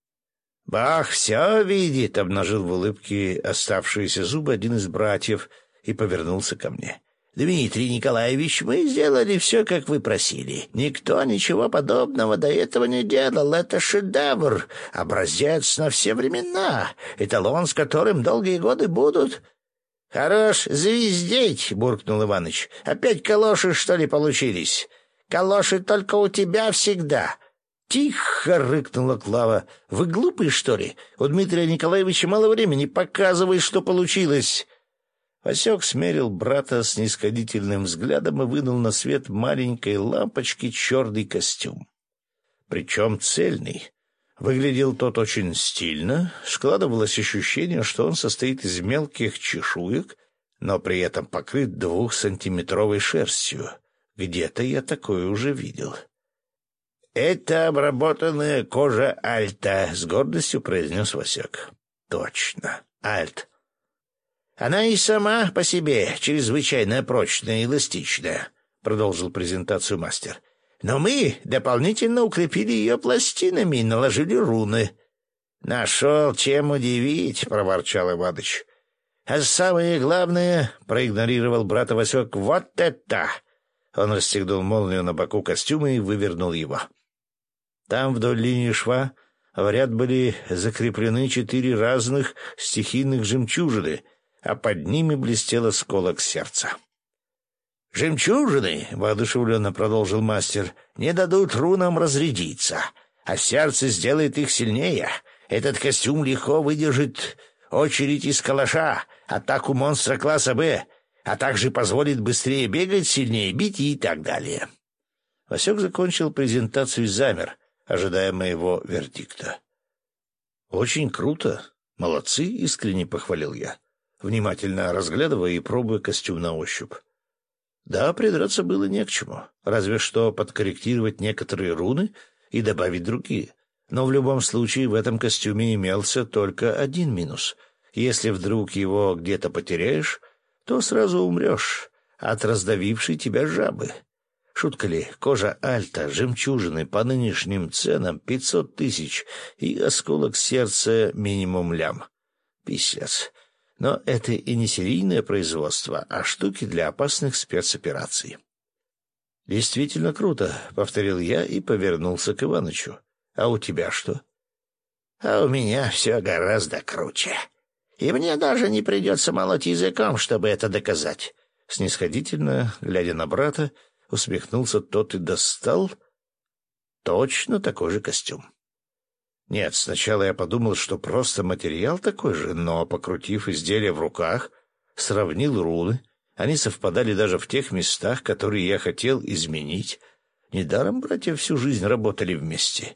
«Бах, все видит», — обнажил в улыбке оставшиеся зубы один из братьев и повернулся ко мне. «Дмитрий Николаевич, мы сделали все, как вы просили. Никто ничего подобного до этого не делал. Это шедевр, образец на все времена, эталон, с которым долгие годы будут...» «Хорош звездеть», — буркнул Иваныч. «Опять калоши, что ли, получились? Калоши только у тебя всегда». «Тихо!» — рыкнула Клава. «Вы глупые, что ли? У Дмитрия Николаевича мало времени. Показывай, что получилось». Васек смерил брата с снисходительным взглядом и вынул на свет маленькой лампочки черный костюм. Причем цельный. Выглядел тот очень стильно, складывалось ощущение, что он состоит из мелких чешуек, но при этом покрыт двухсантиметровой шерстью. Где-то я такое уже видел. «Это обработанная кожа альта», — с гордостью произнес Васек. «Точно, альт. Она и сама по себе чрезвычайно прочная и эластичная», — продолжил презентацию мастер. «Но мы дополнительно укрепили ее пластинами и наложили руны». «Нашел, чем удивить», — проворчал Иваныч. «А самое главное», — проигнорировал брата Васек, — «вот это!» Он расстегнул молнию на боку костюма и вывернул его. Там вдоль линии шва в ряд были закреплены четыре разных стихийных жемчужины, а под ними блестел осколок сердца. «Жемчужины, — воодушевленно продолжил мастер, — не дадут рунам разрядиться, а сердце сделает их сильнее. Этот костюм легко выдержит очередь из калаша, атаку монстра класса Б, а также позволит быстрее бегать, сильнее бить и так далее. Васек закончил презентацию и замер, ожидая моего вердикта. «Очень круто. Молодцы», — искренне похвалил я, внимательно разглядывая и пробуя костюм на ощупь. Да, придраться было не к чему, разве что подкорректировать некоторые руны и добавить другие. Но в любом случае в этом костюме имелся только один минус. Если вдруг его где-то потеряешь, то сразу умрешь от раздавившей тебя жабы. Шутка ли, кожа Альта, жемчужины по нынешним ценам пятьсот тысяч и осколок сердца минимум лям. Писец. Но это и не серийное производство, а штуки для опасных спецопераций. «Действительно круто», — повторил я и повернулся к Иванычу. «А у тебя что?» «А у меня все гораздо круче. И мне даже не придется молоть языком, чтобы это доказать». Снисходительно, глядя на брата, усмехнулся тот и достал точно такой же костюм. Нет, сначала я подумал, что просто материал такой же, но, покрутив изделие в руках, сравнил руны. Они совпадали даже в тех местах, которые я хотел изменить. Недаром братья всю жизнь работали вместе.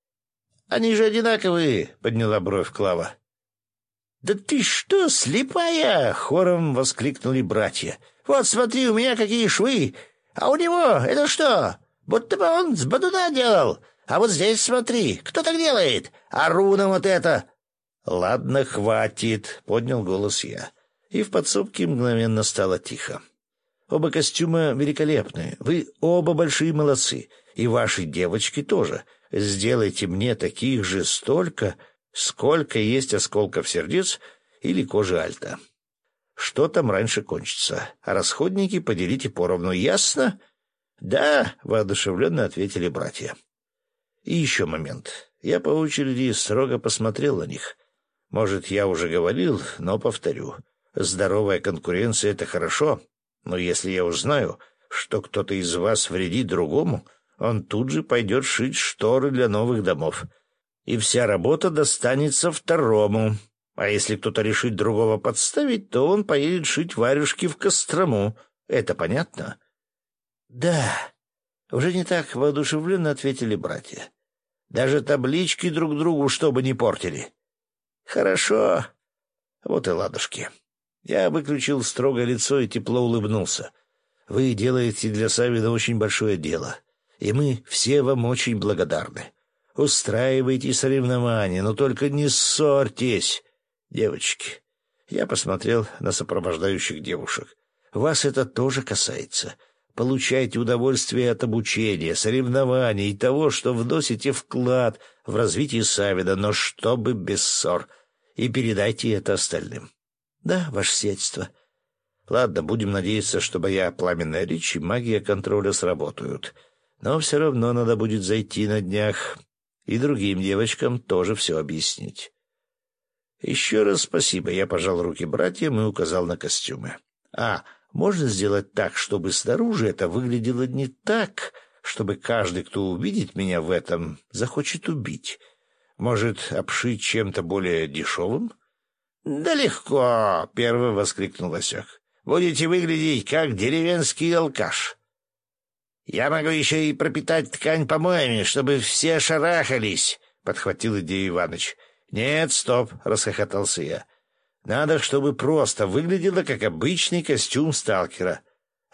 «Они же одинаковые!» — подняла бровь Клава. «Да ты что, слепая?» — хором воскликнули братья. «Вот смотри, у меня какие швы! А у него это что? Будто бы он с бодуна делал! А вот здесь смотри, кто так делает? А руна вот это!» «Ладно, хватит!» — поднял голос я. И в подсобке мгновенно стало тихо. «Оба костюма великолепные. Вы оба большие молодцы. И ваши девочки тоже. Сделайте мне таких же столько, сколько есть осколков сердец или кожи Альта. Что там раньше кончится? А расходники поделите поровну, ясно?» «Да», — воодушевленно ответили братья. И еще момент. Я по очереди строго посмотрел на них. Может, я уже говорил, но повторю. Здоровая конкуренция — это хорошо, но если я узнаю, что кто-то из вас вредит другому, он тут же пойдет шить шторы для новых домов. И вся работа достанется второму. А если кто-то решит другого подставить, то он поедет шить варежки в Кострому. Это понятно? Да, уже не так воодушевленно ответили братья. Даже таблички друг другу чтобы не портили. Хорошо. Вот и ладушки. Я выключил строгое лицо и тепло улыбнулся. Вы делаете для Савина очень большое дело, и мы все вам очень благодарны. Устраивайте соревнования, но только не ссорьтесь. Девочки, я посмотрел на сопровождающих девушек. Вас это тоже касается. Получайте удовольствие от обучения, соревнований и того, что вносите вклад в развитие Савина, но чтобы без ссор. И передайте это остальным. Да, ваше сиятельство. Ладно, будем надеяться, что моя пламенная речь и магия контроля сработают. Но все равно надо будет зайти на днях и другим девочкам тоже все объяснить. Еще раз спасибо. Я пожал руки братьям и указал на костюмы. А, можно сделать так, чтобы снаружи это выглядело не так, чтобы каждый, кто увидит меня в этом, захочет убить. Может, обшить чем-то более дешевым? — Да легко! — первый воскликнул Васек. — Будете выглядеть как деревенский алкаш. — Я могу еще и пропитать ткань помоями, чтобы все шарахались, — подхватил идею Иваныч. — Нет, стоп! — расхохотался я. — Надо, чтобы просто выглядело, как обычный костюм сталкера.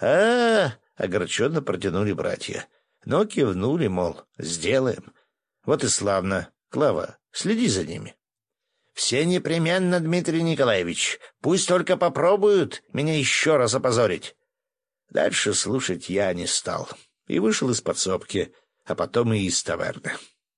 А — огорченно протянули братья. Но кивнули, мол, сделаем. Вот и славно. Клава, следи за ними. — Все непременно, Дмитрий Николаевич. Пусть только попробуют меня еще раз опозорить. Дальше слушать я не стал и вышел из подсобки, а потом и из таверны.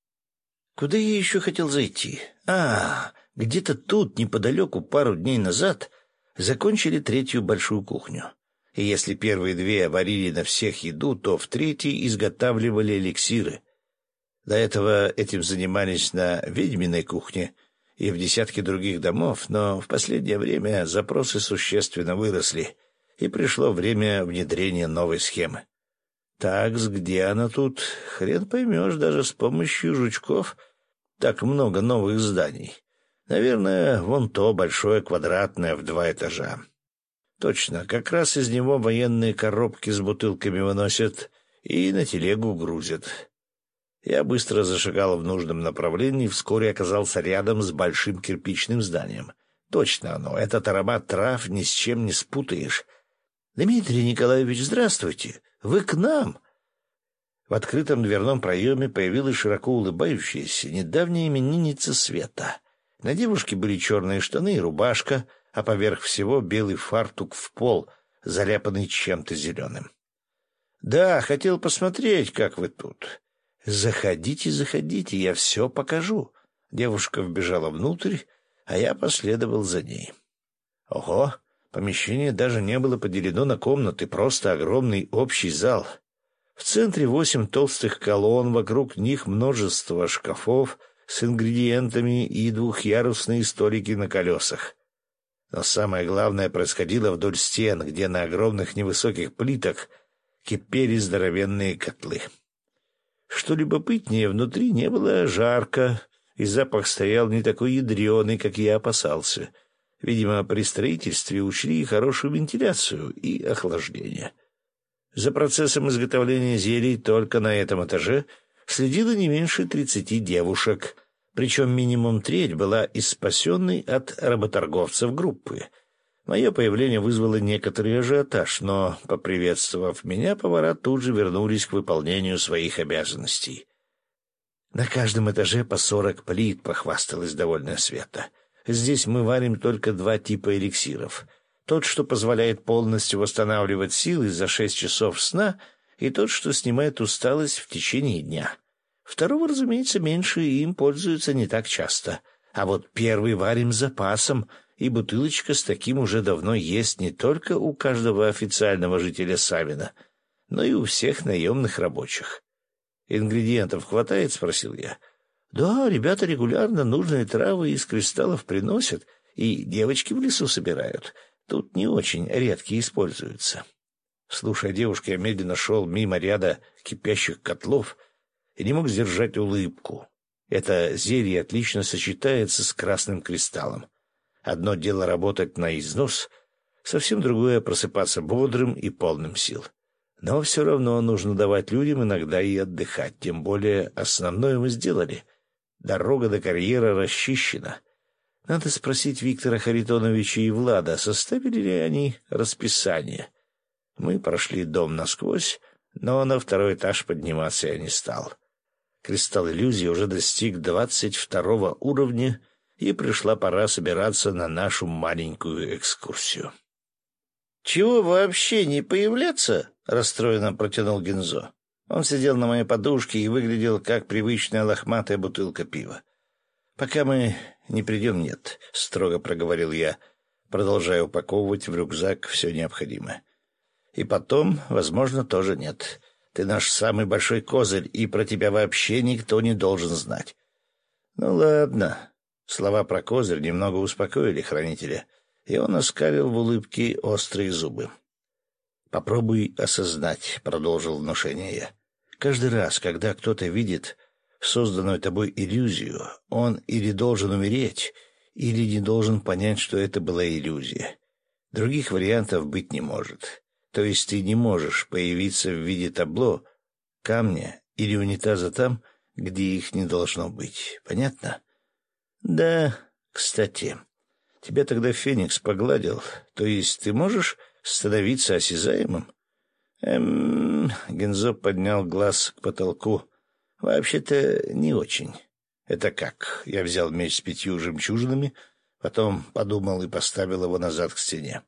Куда я еще хотел зайти? А, где-то тут, неподалеку, пару дней назад, закончили третью большую кухню. И если первые две варили на всех еду, то в третьей изготавливали эликсиры. До этого этим занимались на ведьминой кухне и в десятке других домов, но в последнее время запросы существенно выросли, и пришло время внедрения новой схемы. Такс, где она тут? Хрен поймешь, даже с помощью жучков так много новых зданий. Наверное, вон то большое квадратное в два этажа. Точно, как раз из него военные коробки с бутылками выносят и на телегу грузят. Я быстро зашагал в нужном направлении и вскоре оказался рядом с большим кирпичным зданием. Точно оно, этот аромат трав ни с чем не спутаешь. «Дмитрий Николаевич, здравствуйте! Вы к нам!» В открытом дверном проеме появилась широко улыбающаяся недавняя именинница Света. На девушке были черные штаны и рубашка, а поверх всего белый фартук в пол, заляпанный чем-то зеленым. «Да, хотел посмотреть, как вы тут». «Заходите, заходите, я все покажу». Девушка вбежала внутрь, а я последовал за ней. Ого, помещение даже не было поделено на комнаты, просто огромный общий зал. В центре восемь толстых колонн, вокруг них множество шкафов с ингредиентами и двухъярусные столики на колесах. Но самое главное происходило вдоль стен, где на огромных невысоких плитах кипели здоровенные котлы. Что любопытнее, внутри не было жарко, и запах стоял не такой ядреный, как я опасался. Видимо, при строительстве учли хорошую вентиляцию и охлаждение. За процессом изготовления зелий только на этом этаже следило не меньше тридцати девушек, причем минимум треть была из спасенной от работорговцев группы. Мое появление вызвало некоторый ажиотаж, но, поприветствовав меня, повара тут же вернулись к выполнению своих обязанностей. «На каждом этаже по сорок плит», — похвасталась довольная Света. «Здесь мы варим только два типа эликсиров. Тот, что позволяет полностью восстанавливать силы за шесть часов сна, и тот, что снимает усталость в течение дня. Второго, разумеется, меньше, и им пользуются не так часто. А вот первый варим с запасом, и бутылочка с таким уже давно есть не только у каждого официального жителя Савина, но и у всех наемных рабочих». «Ингредиентов хватает?» — спросил я. «Да, ребята регулярно нужные травы из кристаллов приносят, и девочки в лесу собирают. Тут не очень редкие используются». Слушая девушку, я медленно шел мимо ряда кипящих котлов и не мог сдержать улыбку. Это зелье отлично сочетается с красным кристаллом. Одно дело работать на износ, совсем другое — просыпаться бодрым и полным сил. Но все равно нужно давать людям иногда и отдыхать, тем более основное мы сделали. Дорога до карьера расчищена. Надо спросить Виктора Харитоновича и Влада, составили ли они расписание. Мы прошли дом насквозь, но на второй этаж подниматься я не стал. Кристалл иллюзии уже достиг двадцать второго уровня, и пришла пора собираться на нашу маленькую экскурсию. «Чего вообще не появляться?» — расстроенно протянул Гинзо. Он сидел на моей подушке и выглядел как привычная лохматая бутылка пива. «Пока мы не придем, нет», — строго проговорил я, продолжая упаковывать в рюкзак все необходимое. «И потом, возможно, тоже нет. Ты наш самый большой козырь, и про тебя вообще никто не должен знать». «Ну ладно». Слова про козырь немного успокоили хранителя, и он оскалил в улыбке острые зубы. «Попробуй осознать», — продолжил внушение я. «Каждый раз, когда кто-то видит созданную тобой иллюзию, он или должен умереть, или не должен понять, что это была иллюзия. Других вариантов быть не может. То есть ты не можешь появиться в виде табло, камня или унитаза там, где их не должно быть. Понятно?» «Да, кстати, тебя тогда Феникс погладил. То есть ты можешь становиться осязаемым?» «Эм...» — Гензо поднял глаз к потолку. «Вообще-то не очень». «Это как?» — я взял меч с пятью жемчужинами, потом подумал и поставил его назад к стене.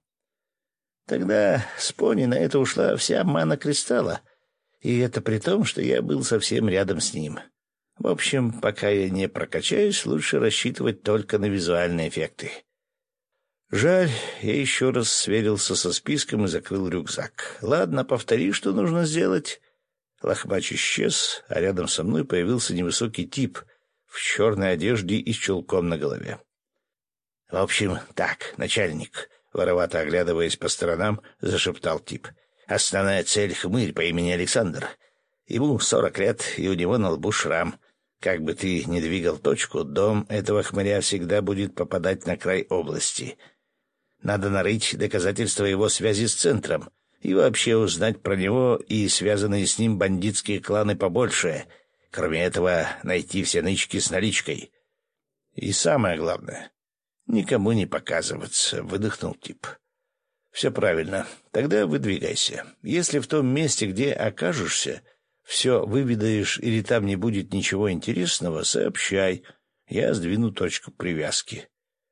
«Тогда с пони на это ушла вся мана кристалла, и это при том, что я был совсем рядом с ним. В общем, пока я не прокачаюсь, лучше рассчитывать только на визуальные эффекты». Жаль, я еще раз сверился со списком и закрыл рюкзак. «Ладно, повтори, что нужно сделать». Лохмач исчез, а рядом со мной появился невысокий тип в черной одежде и с чулком на голове. «В общем, так, начальник», — воровато оглядываясь по сторонам, зашептал тип. «Основная цель — хмырь по имени Александр. Ему сорок лет, и у него на лбу шрам. Как бы ты ни двигал точку, дом этого хмыря всегда будет попадать на край области. Надо нарыть доказательства его связи с центром и вообще узнать про него и связанные с ним бандитские кланы побольше. Кроме этого, найти все нычки с наличкой. И самое главное — никому не показываться, — выдохнул тип. Все правильно. Тогда выдвигайся. Если в том месте, где окажешься, все выведаешь или там не будет ничего интересного, сообщай. Я сдвину точку привязки.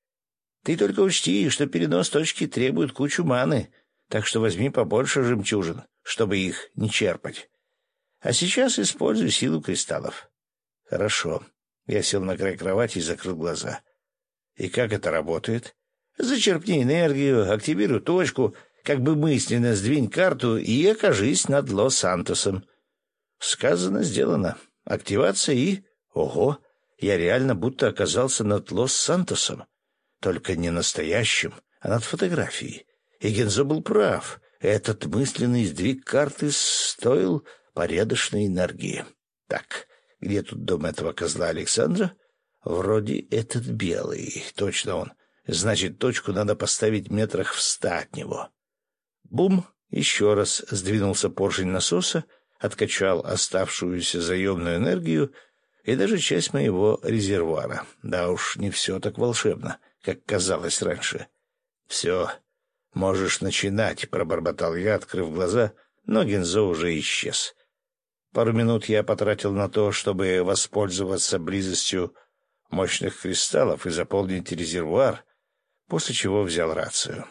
Ты только учти, что перенос точки требует кучу маны, так что возьми побольше жемчужин, чтобы их не черпать. А сейчас используй силу кристаллов. Хорошо. Я сел на край кровати и закрыл глаза. И как это работает? Зачерпни энергию, активируй точку, как бы мысленно сдвинь карту и окажись над Лос-Сантосом. Сказано, сделано. Активация и... Ого! Я реально будто оказался над Лос-Сантосом. Только не настоящим, а над фотографией. И Гензо был прав. Этот мысленный сдвиг карты стоил порядочной энергии. Так, где тут дом этого козла Александра? Вроде этот белый. Точно он. Значит, точку надо поставить метрах в ста от него. Бум! Еще раз сдвинулся поршень насоса, откачал оставшуюся заемную энергию и даже часть моего резервуара. Да уж, не все так волшебно, как казалось раньше. «Все, можешь начинать», — пробормотал я, открыв глаза, но Гензо уже исчез. Пару минут я потратил на то, чтобы воспользоваться близостью мощных кристаллов и заполнить резервуар, после чего взял рацию.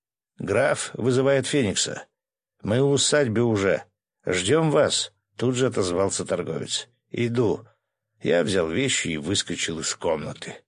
«Граф вызывает Феникса. Мы у усадьбы уже. Ждем вас», — тут же отозвался торговец. «Иду». Я взял вещи и выскочил из комнаты.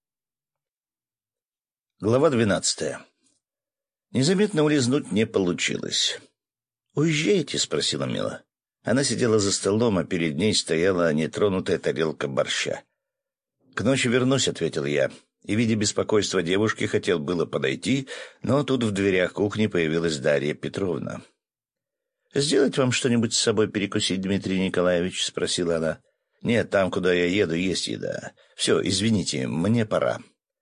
Глава двенадцатая. Незаметно улизнуть не получилось. «Уезжаете?» — спросила Мила. Она сидела за столом, а перед ней стояла нетронутая тарелка борща. «К ночи вернусь», — ответил я, и, видя беспокойство девушки, хотел было подойти, но тут в дверях кухни появилась Дарья Петровна. «Сделать вам что-нибудь с собой перекусить, Дмитрий Николаевич?» — спросила она. «Нет, там, куда я еду, есть еда. Все, извините, мне пора».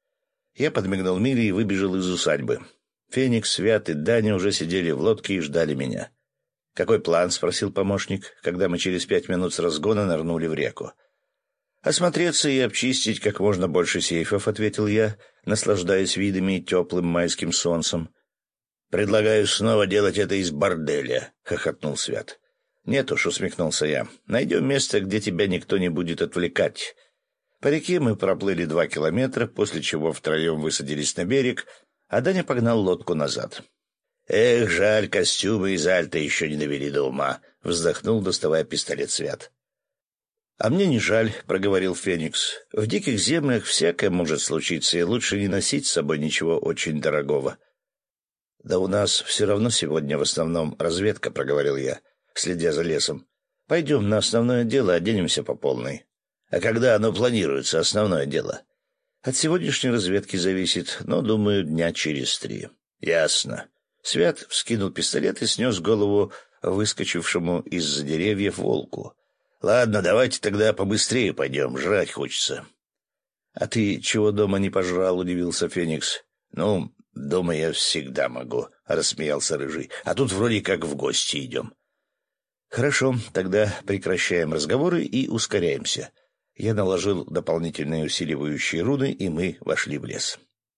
Я подмигнул Миле и выбежал из усадьбы. Феникс, Свят и Даня уже сидели в лодке и ждали меня. «Какой план?» — спросил помощник, когда мы через пять минут с разгона нырнули в реку. «Осмотреться и обчистить как можно больше сейфов», — ответил я, наслаждаясь видами и теплым майским солнцем. «Предлагаю снова делать это из борделя», — хохотнул Свят. «Нет уж», — усмехнулся я, — «найдем место, где тебя никто не будет отвлекать». По реке мы проплыли два километра, после чего втроем высадились на берег, а Даня погнал лодку назад. «Эх, жаль, костюмы из Альта еще не довели до ума», — вздохнул, доставая пистолет Свят. «А мне не жаль», — проговорил Феникс. «В диких землях всякое может случиться, и лучше не носить с собой ничего очень дорогого». «Да у нас все равно сегодня в основном разведка», — проговорил я, следя за лесом. «Пойдем на основное дело, оденемся по полной». «А когда оно планируется, основное дело?» «От сегодняшней разведки зависит, но, думаю, дня через три». «Ясно». Свят вскинул пистолет и снес голову выскочившему из-за деревьев волку. «Ладно, давайте тогда побыстрее пойдем, жрать хочется». «А ты чего дома не пожрал?» — удивился Феникс. «Ну, дома я всегда могу», — рассмеялся Рыжий. «А тут вроде как в гости идем». «Хорошо, тогда прекращаем разговоры и ускоряемся». Я наложил дополнительные усиливающие руны, и мы вошли в лес.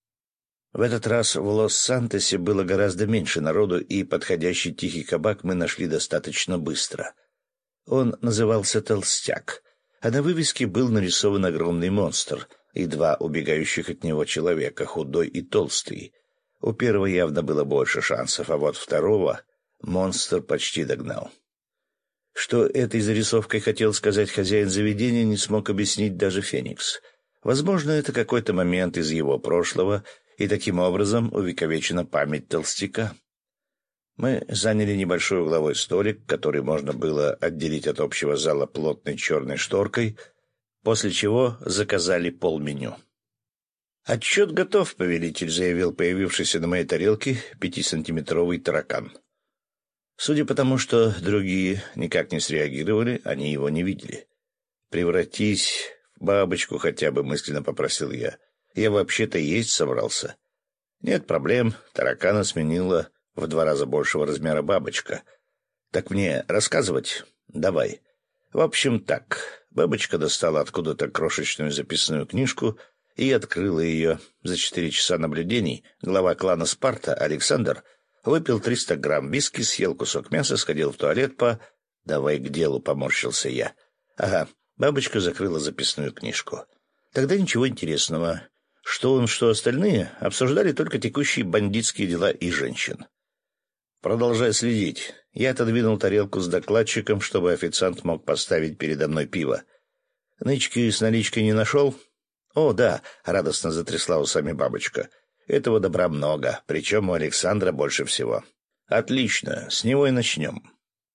В этот раз в Лос-Сантосе было гораздо меньше народу, и подходящий тихий кабак мы нашли достаточно быстро. Он назывался «Толстяк», а на вывеске был нарисован огромный монстр и два убегающих от него человека, худой и толстый. У первого явно было больше шансов, а вот второго монстр почти догнал. Что этой зарисовкой хотел сказать хозяин заведения, не смог объяснить даже Феникс. Возможно, это какой-то момент из его прошлого, и таким образом увековечена память толстяка. Мы заняли небольшой угловой столик, который можно было отделить от общего зала плотной черной шторкой, после чего заказали полменю. «Отчет готов, повелитель», — заявил появившийся на моей тарелке пятисантиметровый таракан. Судя по тому, что другие никак не среагировали, они его не видели. «Превратись в бабочку хотя бы», — мысленно попросил я. «Я вообще-то есть собрался». «Нет проблем», — таракана сменила в два раза большего размера бабочка. «Так мне рассказывать? Давай». В общем, так. Бабочка достала откуда-то крошечную записную книжку и открыла ее. За четыре часа наблюдений глава клана Спарта Александр выпил триста грамм виски, съел кусок мяса, сходил в туалет по... «Давай к делу», — поморщился я. «Ага». Бабочка закрыла записную книжку. Тогда ничего интересного. Что он, что остальные обсуждали только текущие бандитские дела и женщин. «Продолжай следить». Я отодвинул тарелку с докладчиком, чтобы официант мог поставить передо мной пиво. «Нычки с наличкой не нашел?» «О, да», — радостно затрясла усами бабочка. «Этого добра много, причем у Александра больше всего». «Отлично, с него и начнем».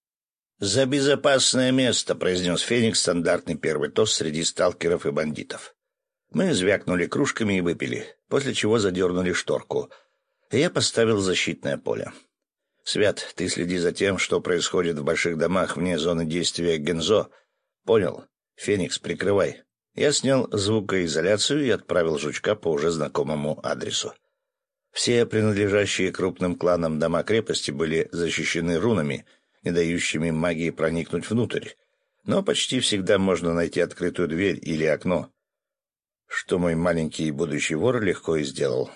«За безопасное место», — произнес Феникс стандартный первый тост среди сталкеров и бандитов. Мы звякнули кружками и выпили, после чего задернули шторку. Я поставил защитное поле. «Свят, ты следи за тем, что происходит в больших домах вне зоны действия Гензо». «Понял. Феникс, прикрывай». Я снял звукоизоляцию и отправил жучка по уже знакомому адресу. Все принадлежащие крупным кланам дома крепости были защищены рунами, не дающими магии проникнуть внутрь, но почти всегда можно найти открытую дверь или окно, что мой маленький будущий вор легко и сделал.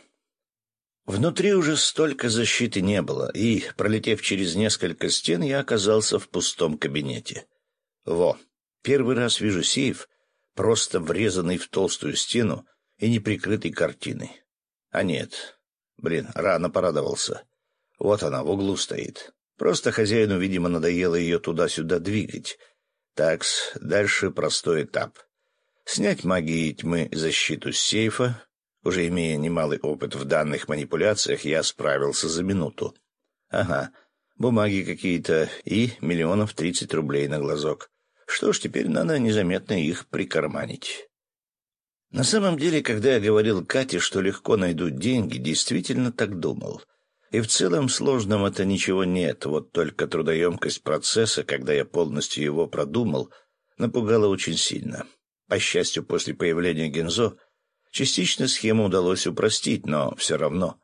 Внутри уже столько защиты не было, и, пролетев через несколько стен, я оказался в пустом кабинете. Во! Первый раз вижу сейф, просто врезанный в толстую стену и не прикрытый картиной. А нет, блин, рано порадовался. Вот она, в углу стоит. Просто хозяину, видимо, надоело ее туда-сюда двигать. Такс, дальше простой этап. Снять магией тьмы защиту с сейфа. Уже имея немалый опыт в данных манипуляциях, я справился за минуту. Ага, бумаги какие-то и миллионов тридцать рублей на глазок. Что ж, теперь надо незаметно их прикарманить. На самом деле, когда я говорил Кате, что легко найду деньги, действительно так думал. И в целом сложном это ничего нет, вот только трудоемкость процесса, когда я полностью его продумал, напугала очень сильно. По счастью, после появления Гензо частично схему удалось упростить, но все равно.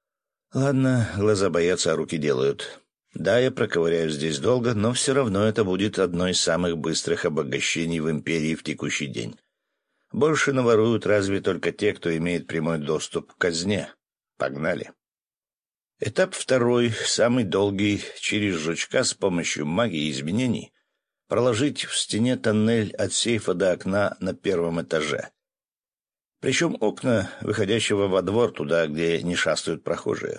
Ладно, глаза боятся, а руки делают. Да, я проковыряюсь здесь долго, но все равно это будет одно из самых быстрых обогащений в империи в текущий день. Больше наворуют разве только те, кто имеет прямой доступ к казне. Погнали. Этап второй, самый долгий, через жучка с помощью магии изменений проложить в стене тоннель от сейфа до окна на первом этаже. Причем окна, выходящего во двор, туда, где не шастают прохожие.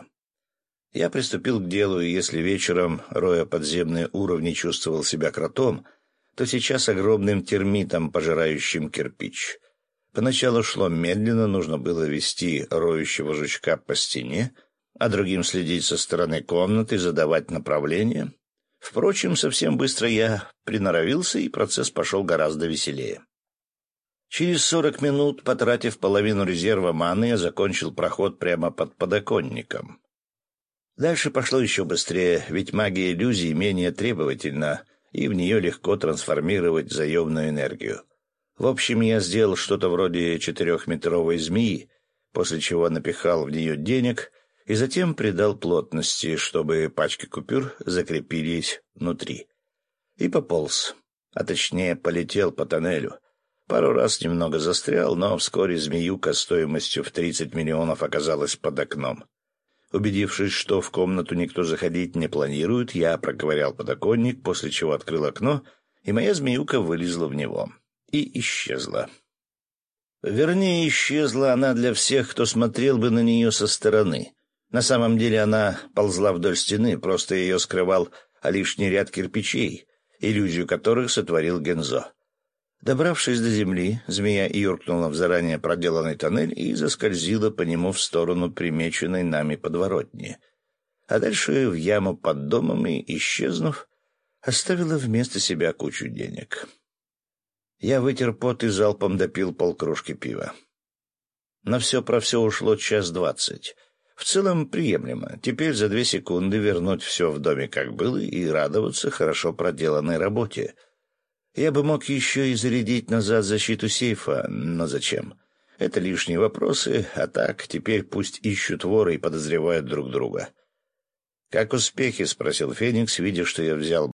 Я приступил к делу, и если вечером, роя подземные уровни, чувствовал себя кротом, то сейчас огромным термитом, пожирающим кирпич. Поначалу шло медленно, нужно было вести роющего жучка по стене, а другим следить со стороны комнаты, задавать направление. Впрочем, совсем быстро я приноровился, и процесс пошел гораздо веселее. Через сорок минут, потратив половину резерва маны, я закончил проход прямо под подоконником. Дальше пошло еще быстрее, ведь магия иллюзий менее требовательна, и в нее легко трансформировать заемную энергию. В общем, я сделал что-то вроде четырехметровой змеи, после чего напихал в нее денег и затем придал плотности, чтобы пачки купюр закрепились внутри. И пополз, а точнее полетел по тоннелю. Пару раз немного застрял, но вскоре змеюка стоимостью в тридцать миллионов оказалась под окном. Убедившись, что в комнату никто заходить не планирует, я проковырял подоконник, после чего открыл окно, и моя змеюка вылезла в него. И исчезла. Вернее, исчезла она для всех, кто смотрел бы на нее со стороны. На самом деле она ползла вдоль стены, просто ее скрывал лишний ряд кирпичей, иллюзию которых сотворил Гензо. Добравшись до земли, змея юркнула в заранее проделанный тоннель и заскользила по нему в сторону примеченной нами подворотни. А дальше в яму под домом и, исчезнув, оставила вместо себя кучу денег. Я вытер пот и залпом допил полкружки пива. На все про все ушло час двадцать. В целом приемлемо. Теперь за две секунды вернуть все в доме как было и радоваться хорошо проделанной работе. Я бы мог еще и зарядить назад защиту сейфа, но зачем? Это лишние вопросы, а так теперь пусть ищут вора и подозревают друг друга. «Как успехи?» — спросил Феникс, видя, что я взял